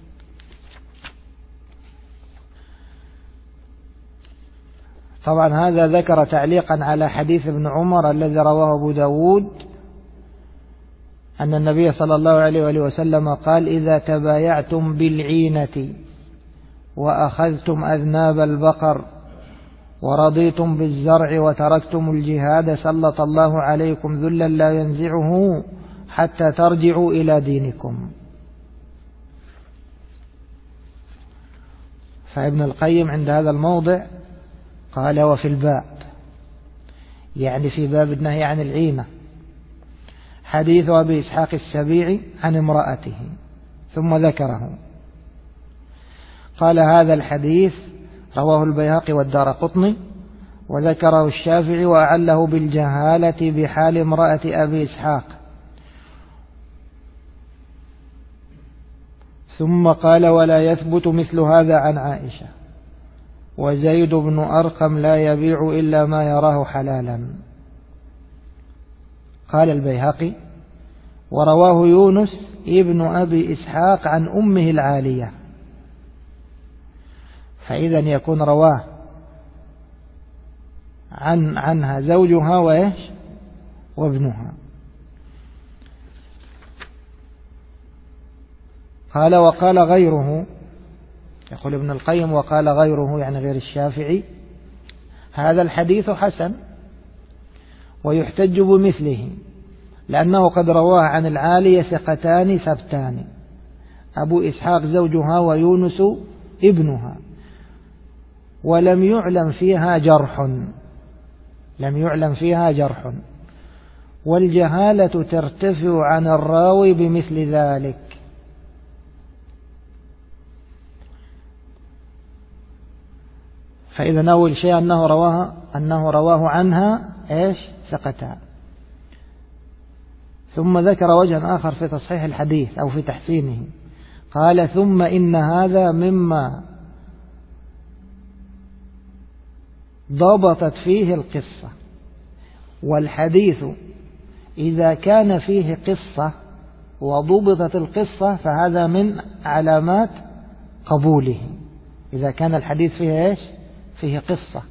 طبعا هذا ذكر تعليقا على حديث ابن عمر الذي رواه أبو داود أن النبي صلى الله عليه وآله وسلم قال: إذا تبايعتم بالعينة وأخذتم أذناب البقر ورضيتم بالزرع وتركتم الجهاد سلط الله عليكم ذلا لا ينزعه حتى ترجعوا إلى دينكم. فابن القيم عند هذا الموضع قال: وفي الباب، يعني في باب النهي عن العينة، حديث أبي إسحاق السبيعي عن امرأته، ثم ذكره. قال: هذا الحديث رواه البيهقي والدارقطني، وذكره الشافعي وأعله بالجهالة بحال امرأة أبي إسحاق. ثم قال: ولا يثبت مثل هذا عن عائشة، وزيد بن أرقم لا يبيع إلا ما يراه حلالا. قال البيهقي: ورواه يونس ابن أبي إسحاق عن أمه العالية. فإذا يكون رواه عنها زوجها وإيش وابنها. قال: وقال غيره، يقول ابن القيم: وقال غيره يعني غير الشافعي، هذا الحديث حسن ويحتج بمثله، لأنه قد رواه عن العالية ثقتان ثبتان، أبو إسحاق زوجها ويونس ابنها، ولم يعلم فيها جرح، والجهالة ترتفع عن الراوي بمثل ذلك. فإذا أول شيء أنه رواه عنها إيش ثقتان. ثم ذكر وجها آخر في تصحيح الحديث أو في تحسينه، قال: ثم إن هذا مما ضبطت فيه القصة، والحديث إذا كان فيه قصة وضبطت القصة فهذا من علامات قبوله، إذا كان الحديث فيه إيش فيه قصة.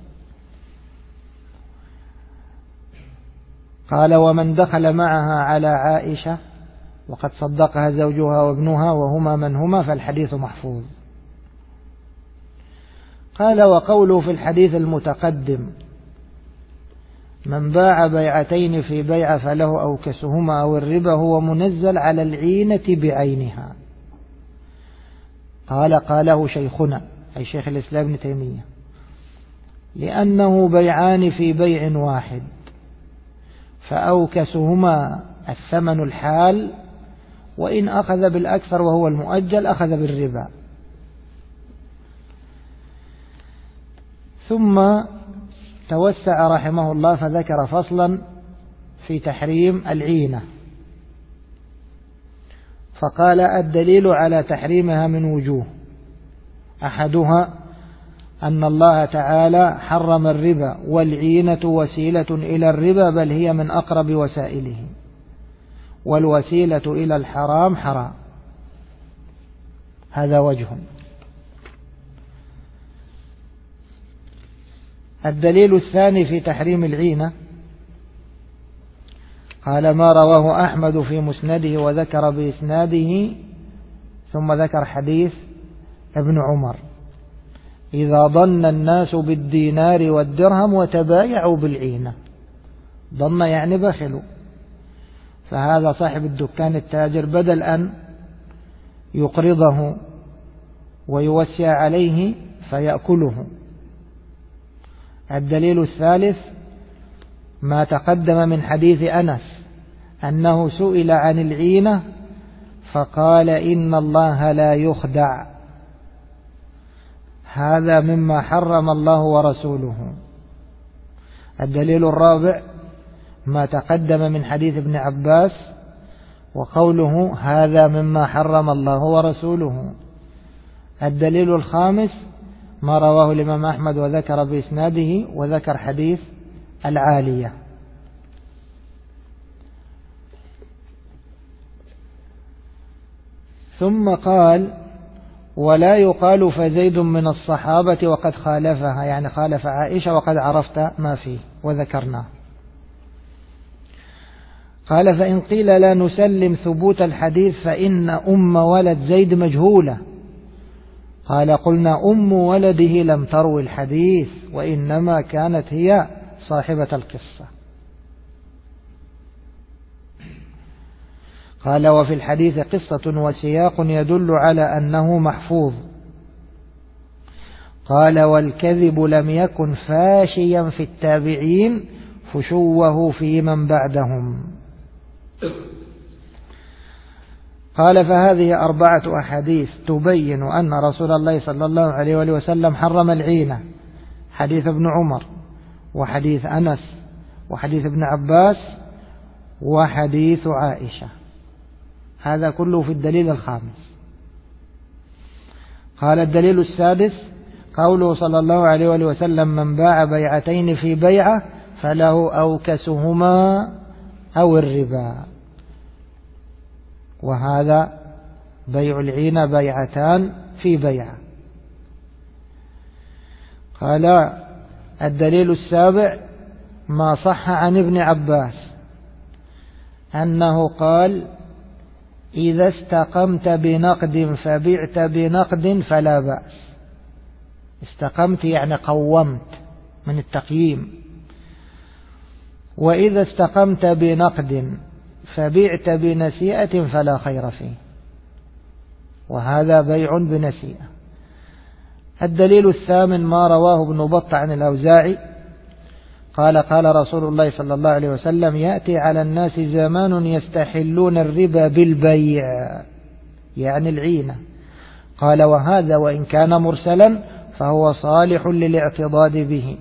قال: ومن دخل معها على عائشة وقد صدقها زوجها وابنها وهما من هما فالحديث محفوظ. قال: وقوله في الحديث المتقدم: من باع بيعتين في بيع فله أوكسهما أو الربا، هو منزل على العينة بعينها. قاله شيخنا أي شيخ الإسلام ابن تيمية، لأنه بيعان في بيع واحد، فأوكسهما الثمن الحال، وإن أخذ بالأكثر وهو المؤجل أخذ بالربا. ثم توسع رحمه الله فذكر فصلا في تحريم العينة، فقال: الدليل على تحريمها من وجوه، أحدها أن الله تعالى حرم الربا، والعينة وسيلة إلى الربا، بل هي من أقرب وسائله، والوسيلة إلى الحرام حرام. هذا وجه. الدليل الثاني في تحريم العينة، قال: ما رواه أحمد في مسنده وذكر بإسناده، ثم ذكر حديث ابن عمر: إذا ظن الناس بالدينار والدرهم وتبايعوا بالعينة. ظن يعني بخلوا، فهذا صاحب الدكان التاجر بدل أن يقرضه ويوسع عليه فيأكله. الدليل الثالث ما تقدم من حديث أنس أنه سئل عن العينة فقال: إن الله لا يخدع، هذا مما حرم الله ورسوله. الدليل الرابع ما تقدم من حديث ابن عباس وقوله: هذا مما حرم الله ورسوله. الدليل الخامس ما رواه الإمام أحمد وذكر بإسناده، وذكر حديث العالية. ثم قال: ولا يقال فزيد من الصحابة وقد خالفها، يعني خالف عائشة وقد عرفت ما فيه وذكرناه. قال: فإن قيل لا نسلم ثبوت الحديث فإن أم ولد زيد مجهولة. قال: قلنا أم ولده لم تروي الحديث، وإنما كانت هي صاحبة القصة. قال: وفي الحديث قصة وسياق يدل على أنه محفوظ. قال: والكذب لم يكن فاشيا في التابعين فشوه في من بعدهم. قال: فهذه 4 أحاديث تبين أن رسول الله صلى الله عليه وسلم حرم العينة: حديث ابن عمر، وحديث أنس، وحديث ابن عباس، وحديث عائشة. هذا كله في الدليل الخامس. قال: الدليل السادس قوله صلى الله عليه وسلم: من باع بيعتين في بيعة فله أوكسهما أو الربا. وهذا بيع العينة بيعتان في بيعة. قال: الدليل السابع ما صح عن ابن عباس أنه قال: إذا استقمت بنقد فبعت بنقد فلا بأس. استقمت يعني قومت من التقييم. وإذا استقمت بنقد فبعت بنسيئة فلا خير فيه. وهذا بيع بنسيئة. الدليل الثامن ما رواه ابن بطة عن الأوزاعي قال: قال رسول الله صلى الله عليه وسلم: يأتي على الناس زمان يستحلون الربا بالبيع، يعني العينة. قال: وهذا وإن كان مرسلا فهو صالح للاعتضاد به.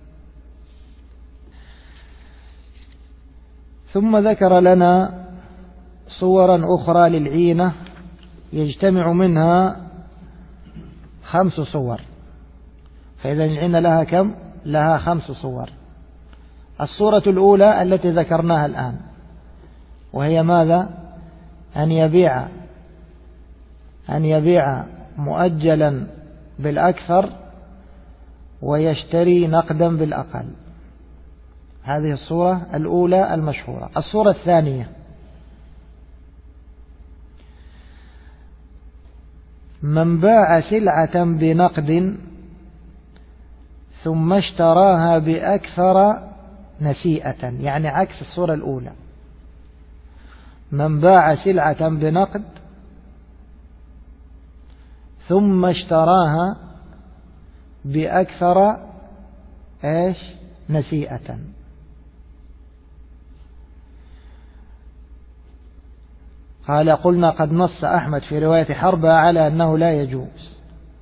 ثم ذكر لنا صورا أخرى للعينة يجتمع منها 5 صور. فإذا العينة لها كم؟ لها 5 صور. الصورة الأولى التي ذكرناها الآن، وهي ماذا؟ أن يبيع مؤجلا بالأكثر ويشتري نقدا بالأقل. هذه الصورة الأولى المشهورة. الصورة الثانية من باع سلعة بنقد ثم اشتراها بأكثر نسيئة، يعني عكس الصورة الأولى. من باع سلعة بنقد ثم اشتراها بأكثر نسيئة. قال: قلنا قد نص أحمد في رواية حربة على أنه لا يجوز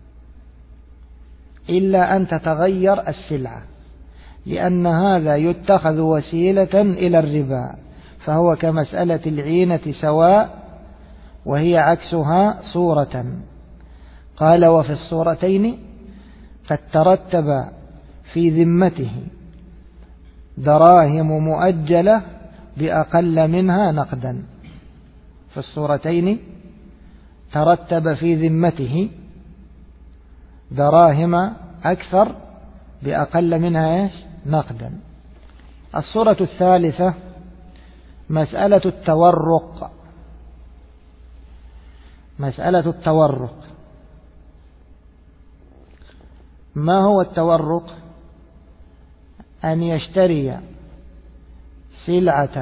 إلا أن تتغير السلعة، لأن هذا يتخذ وسيلة إلى الربا، فهو كمسألة العينة سواء، وهي عكسها صورة. قال: وفي الصورتين قد ترتب في ذمته دراهم مؤجلة بأقل منها نقدا. في الصورتين ترتب في ذمته دراهم أكثر بأقل منها نقدا. الصورة الثالثة مسألة التورق. مسألة التورق، ما هو التورق؟ أن يشتري سلعة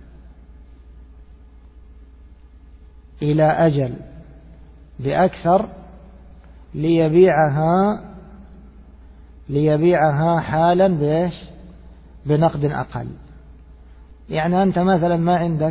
إلى أجل بأكثر ليبيعها حالا بنقد أقل. يعني أنت مثلا ما عندك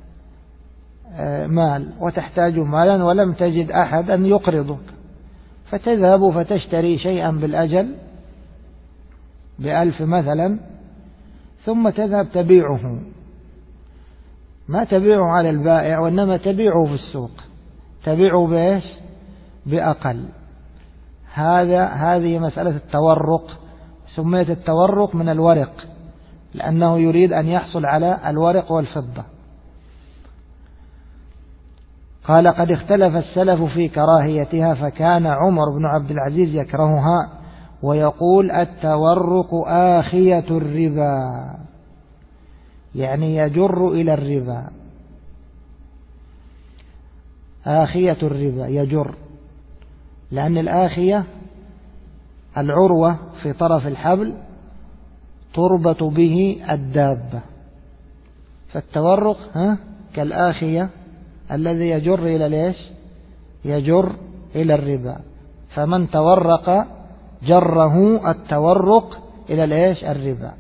مال وتحتاج مالا ولم تجد أحد أن يقرضك، فتذهب فتشتري شيئا بالأجل ب1000 مثلا، ثم تذهب تبيعه. ما تبيعه على البائع، وإنما تبيعه في السوق، تبيعه بأقل. هذه مسألة التورق، سميت التورق من الورق لأنه يريد أن يحصل على الورق والفضة. قال قد اختلف السلف في كراهيتها، فكان عمر بن عبد العزيز يكرهها ويقول التورق آخية الربا، يعني يجر إلى الربا. آخية الربا يجر، لأن الآخية العروة في طرف الحبل تربط به الدابة، فالتورق كالآخية الذي يجر إلى ليش؟ يجر إلى الربا. فمن تورق جره التورق إلى ليش؟ الربا.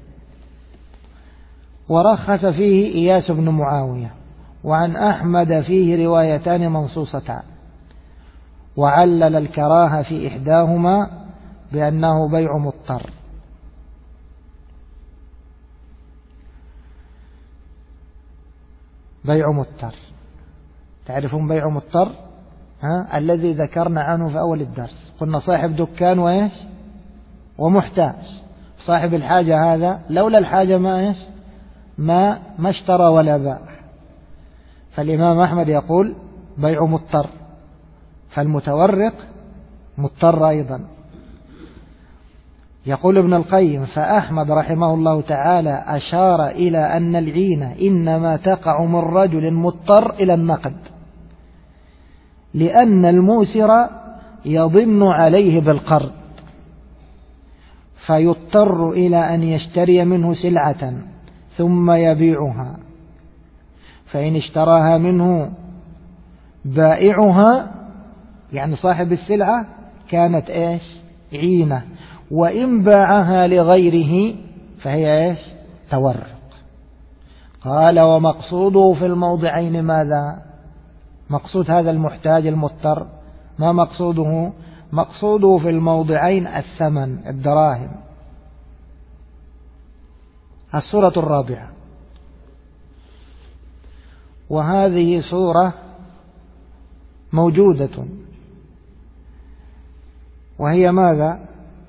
ورخص فيه إياس بن معاوية، وعن أحمد فيه روايتان منصوصتان، وعلل الكراهة في إحداهما بأنه بيع مضطر. بيع مضطر، تعرفون بيع مضطر؟ الذي ذكرنا عنه في أول الدرس، قلنا صاحب دكان وإيش؟ ومحتاج. صاحب الحاجة هذا لولا الحاجة ما اشترى ولا باع. فالإمام أحمد يقول بيع مضطر، فالمتورق مضطر أيضا. يقول ابن القيم فأحمد رحمه الله تعالى أشار إلى أن العينة إنما تقع من رجل مضطر إلى النقد، لأن الموسر يضن عليه بالقرض فيضطر إلى أن يشتري منه سلعة ثم يبيعها، فإن اشتراها منه بائعها يعني صاحب السلعة كانت إيش؟ عينة، وإن باعها لغيره فهي إيش؟ تورق. قال ومقصوده في الموضعين ماذا؟ مقصود هذا المحتاج المضطر ما مقصوده؟ مقصوده في الموضعين الثمن، الدراهم. الصورة الرابعة، وهذه صورة موجودة، وهي ماذا؟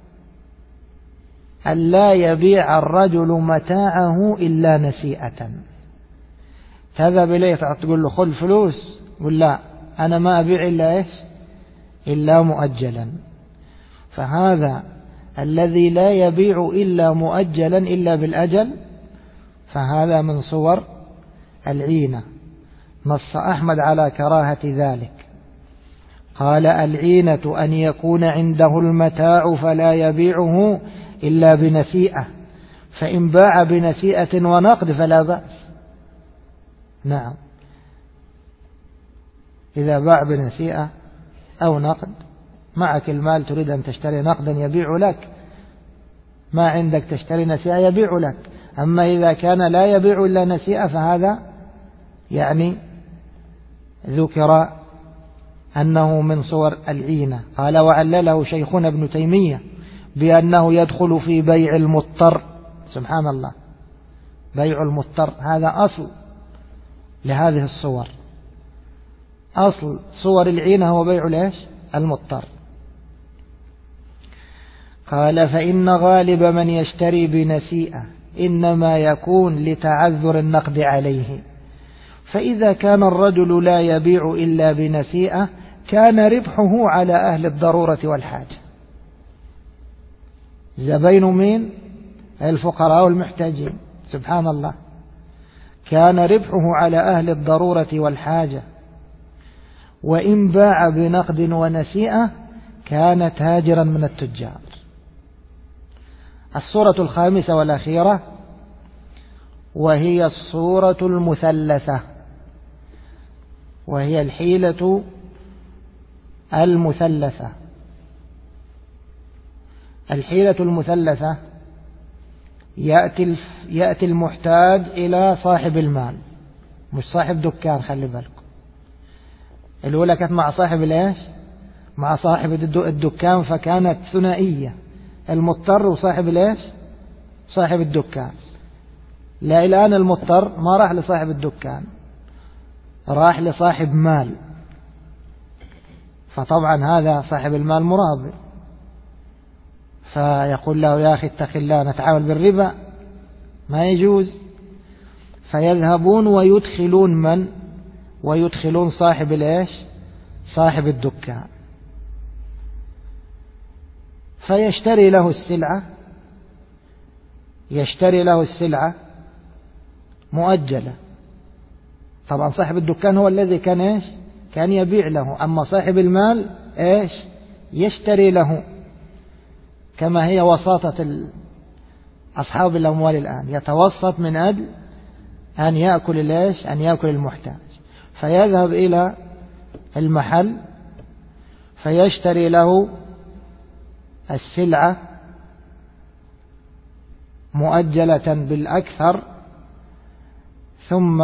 ألا يبيع الرجل متاعه إلا نسيئة. تذهب إليه تقول له خذ فلوس، قل لا أنا ما أبيع إلا إيش؟ إلا مؤجلا. فهذا الذي لا يبيع إلا مؤجلا إلا بالأجل، فهذا من صور العينة. نص أحمد على كراهة ذلك، قال العينة أن يكون عنده المتاع فلا يبيعه إلا بنسيئة، فإن باع بنسيئة ونقد فلا بأس. نعم، إذا باع بنسيئة أو نقد، معك المال تريد أن تشتري نقدا يبيع لك، ما عندك تشتري نسيئة يبيع لك. أما إذا كان لا يبيع إلا نسيئة فهذا يعني ذكر أنه من صور العينة. قال وعلله شيخنا ابن تيمية بأنه يدخل في بيع المضطر. سبحان الله، بيع المضطر هذا أصل لهذه الصور. أصل صور العينة هو بيع ليش؟ المضطر. قال فإن غالب من يشتري بنسيئة إنما يكون لتعذر النقد عليه، فإذا كان الرجل لا يبيع إلا بنسيئة كان ربحه على أهل الضرورة والحاجة. زبين مين؟ الفقراء والمحتاجين. سبحان الله، كان ربحه على أهل الضرورة والحاجة، وإن باع بنقد ونسيئة كان تاجرا من التجار. الصورة الخامسة والأخيرة وهي الصورة المثلثة، وهي الحيلة المثلثة. الحيلة المثلثة يأتي المحتاج إلى صاحب المال، مش صاحب دكان، خلي بالكم. الأولى كانت مع صاحب الإيش؟ مع صاحب الدكان، فكانت ثنائية، المضطر وصاحب الإيش؟ صاحب الدكان. لا، الآن المضطر ما راح لصاحب الدكان، راح لصاحب مال، فطبعا هذا صاحب المال مرابط. فيقول له يا أخي اتق الله نتعامل بالربا ما يجوز، فيذهبون ويدخلون من؟ ويدخلون صاحب الإيش؟ صاحب الدكان، فيشتري له السلعة، يشتري له السلعة مؤجلة. طبعا صاحب الدكان هو الذي كان إيش؟ كان يبيع له، أما صاحب المال إيش؟ يشتري له، كما هي وساطة أصحاب الأموال الآن، يتوسط من أجل أن يأكل الإيش؟ أن يأكل المحتاج، فيذهب إلى المحل فيشتري له السلعة مؤجلة بالأكثر، ثم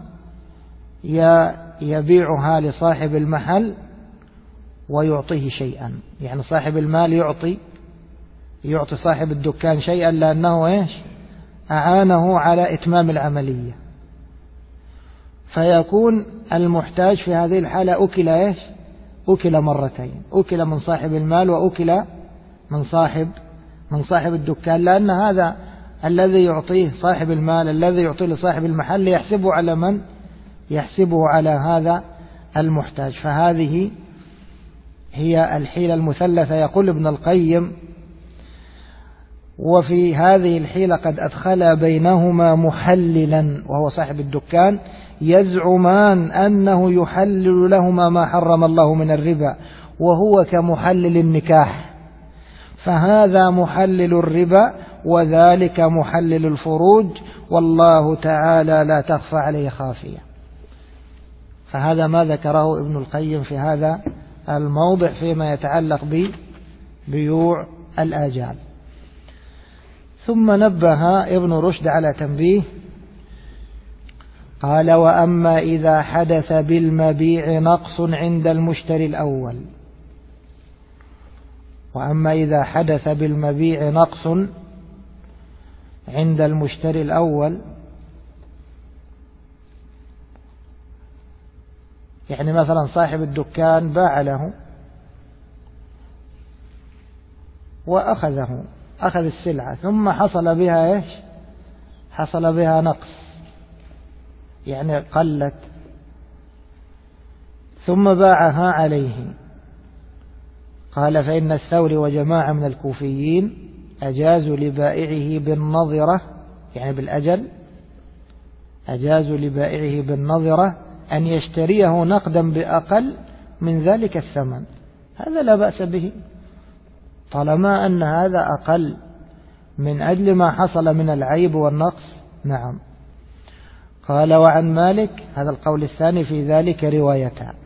يبيعها لصاحب المحل ويعطيه شيئا، يعني صاحب المال يعطي صاحب الدكان شيئا لأنه إيش؟ أعانه على إتمام العملية، فيكون المحتاج في هذه الحالة أكل إيش؟ أكل مرتين، أكل من صاحب المال وأكل من صاحب الدكان، لأن هذا الذي يعطيه صاحب المال الذي يعطيه لصاحب المحل يحسبه على من؟ يحسبه على هذا المحتاج. فهذه هي الحيلة المثلثة. يقول ابن القيم: وفي هذه الحيلة قد أدخل بينهما محللا وهو صاحب الدكان، يزعمان أنه يحلل لهما ما حرم الله من الربا، وهو كمحلل النكاح، فهذا محلل الربا وذلك محلل الفروج، والله تعالى لا تخفى عليه خافية. فهذا ما ذكره ابن القيم في هذا الموضع فيما يتعلق ببيوع الآجال. ثم نبه ابن رشد على تنبيه، قال: وأما إذا حدث بالمبيع نقص عند المشتري الأول، وأما إذا حدث بالمبيع نقص عند المشتري الأول، يعني مثلا صاحب الدكان باع له وأخذه، أخذ السلعة، ثم حصل بها إيش؟ حصل بها نقص، يعني قلت، ثم باعها عليه. قال: فإن الثوري وجماعة من الكوفيين أجازوا لبائعه بالنظرة، يعني بالأجل، أجازوا لبائعه بالنظرة أن يشتريه نقدا بأقل من ذلك الثمن. هذا لا بأس به طالما أن هذا أقل من أجل ما حصل من العيب والنقص. نعم. قال: وعن مالك، هذا القول الثاني في ذلك روايتان.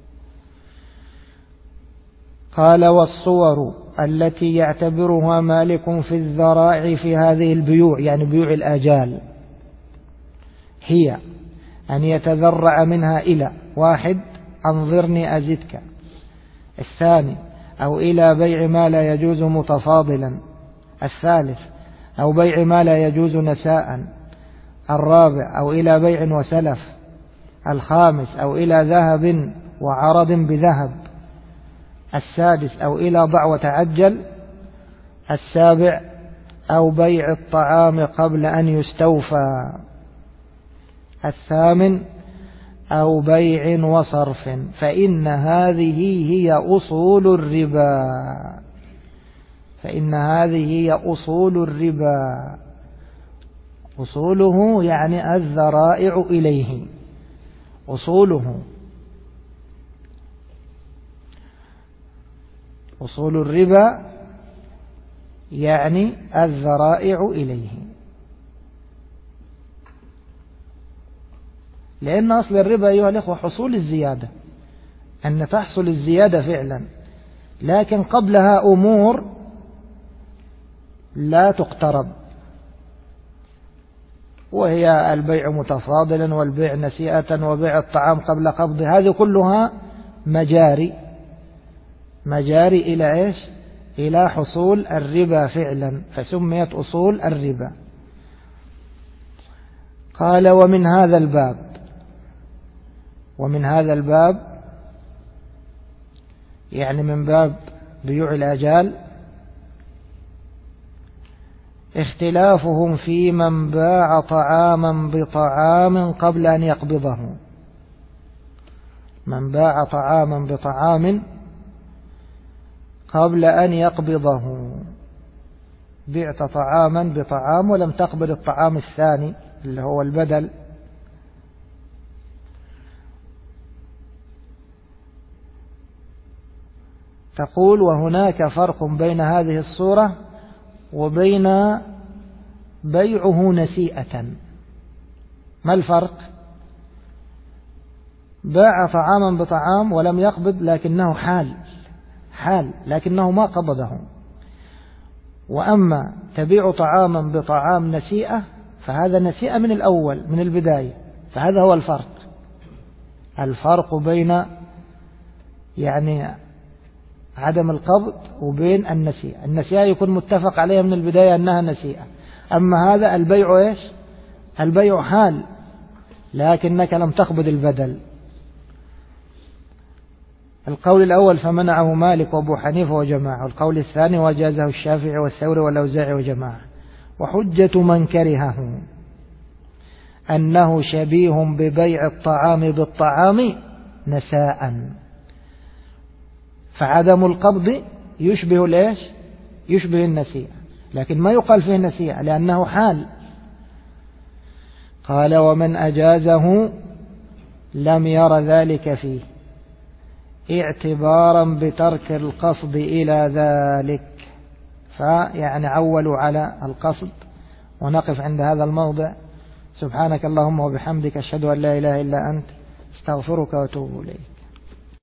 قال: والصور التي يعتبرها مالك في الذرائع في هذه البيوع، يعني بيوع الآجال، هي أن يتذرع منها إلى: واحد، أنظرني أزدك. الثاني، أو إلى بيع ما لا يجوز متفاضلا. الثالث، أو بيع ما لا يجوز نساء. الرابع، أو إلى بيع وسلف. الخامس، أو إلى ذهب وعرض بذهب. السادس، أو إلى ضع وتعجل. السابع، أو بيع الطعام قبل أن يستوفى. الثامن، أو بيع وصرف. فإن هذه هي أصول الربا، فإن هذه هي أصول الربا. أصوله يعني الذرائع إليه، أصوله، أصول الربا يعني الذرائع إليه. لأن أصل الربا أيها الأخوة حصول الزيادة، أن تحصل الزيادة فعلا، لكن قبلها أمور لا تقترب، وهي البيع متفاضلا والبيع نسيئة وبيع الطعام قبل قبض. هذه كلها مجاري إلى إيش؟ إلى حصول الربا فعلا، فسميت أصول الربا. قال: ومن هذا الباب يعني من باب بيوع الآجال، اختلافهم في من باع طعاما بطعام قبل أن يقبضه. من باع طعاما بطعام قبل أن يقبضه، بعت طعاما بطعام ولم تقبل الطعام الثاني اللي هو البدل، تقول وهناك فرق بين هذه الصورة وبين بيعه نسيئة. ما الفرق؟ باع طعاما بطعام ولم يقبض لكنه حال لكنه ما قبضه. وأما تبيع طعاما بطعام نسيئة فهذا نسيئة من الأول من البداية. فهذا هو الفرق بين يعني عدم القبض وبين النسيئة. النسيئة يكون متفق عليها من البداية أنها نسيئة، أما هذا البيع إيش؟ البيع حال لكنك لم تقبض البدل. القول الأول فمنعه مالك وأبو حنيفة وجماعة، والقول الثاني وجازه الشافعي والثوري والأوزاعي وجماعة. وحجة من كرهه أنه شبيه ببيع الطعام بالطعام نساء، فعدم القبض يشبه الإيش؟ يشبه النسيئة، لكن ما يقال فيه نسيئة لأنه حال. قال ومن أجازه لم ير ذلك فيه اعتبارا بترك القصد إلى ذلك. فيعني عولوا على القصد. ونقف عند هذا الموضع. سبحانك اللهم وبحمدك أشهد أن لا إله إلا أنت استغفرك وأتوب إليك.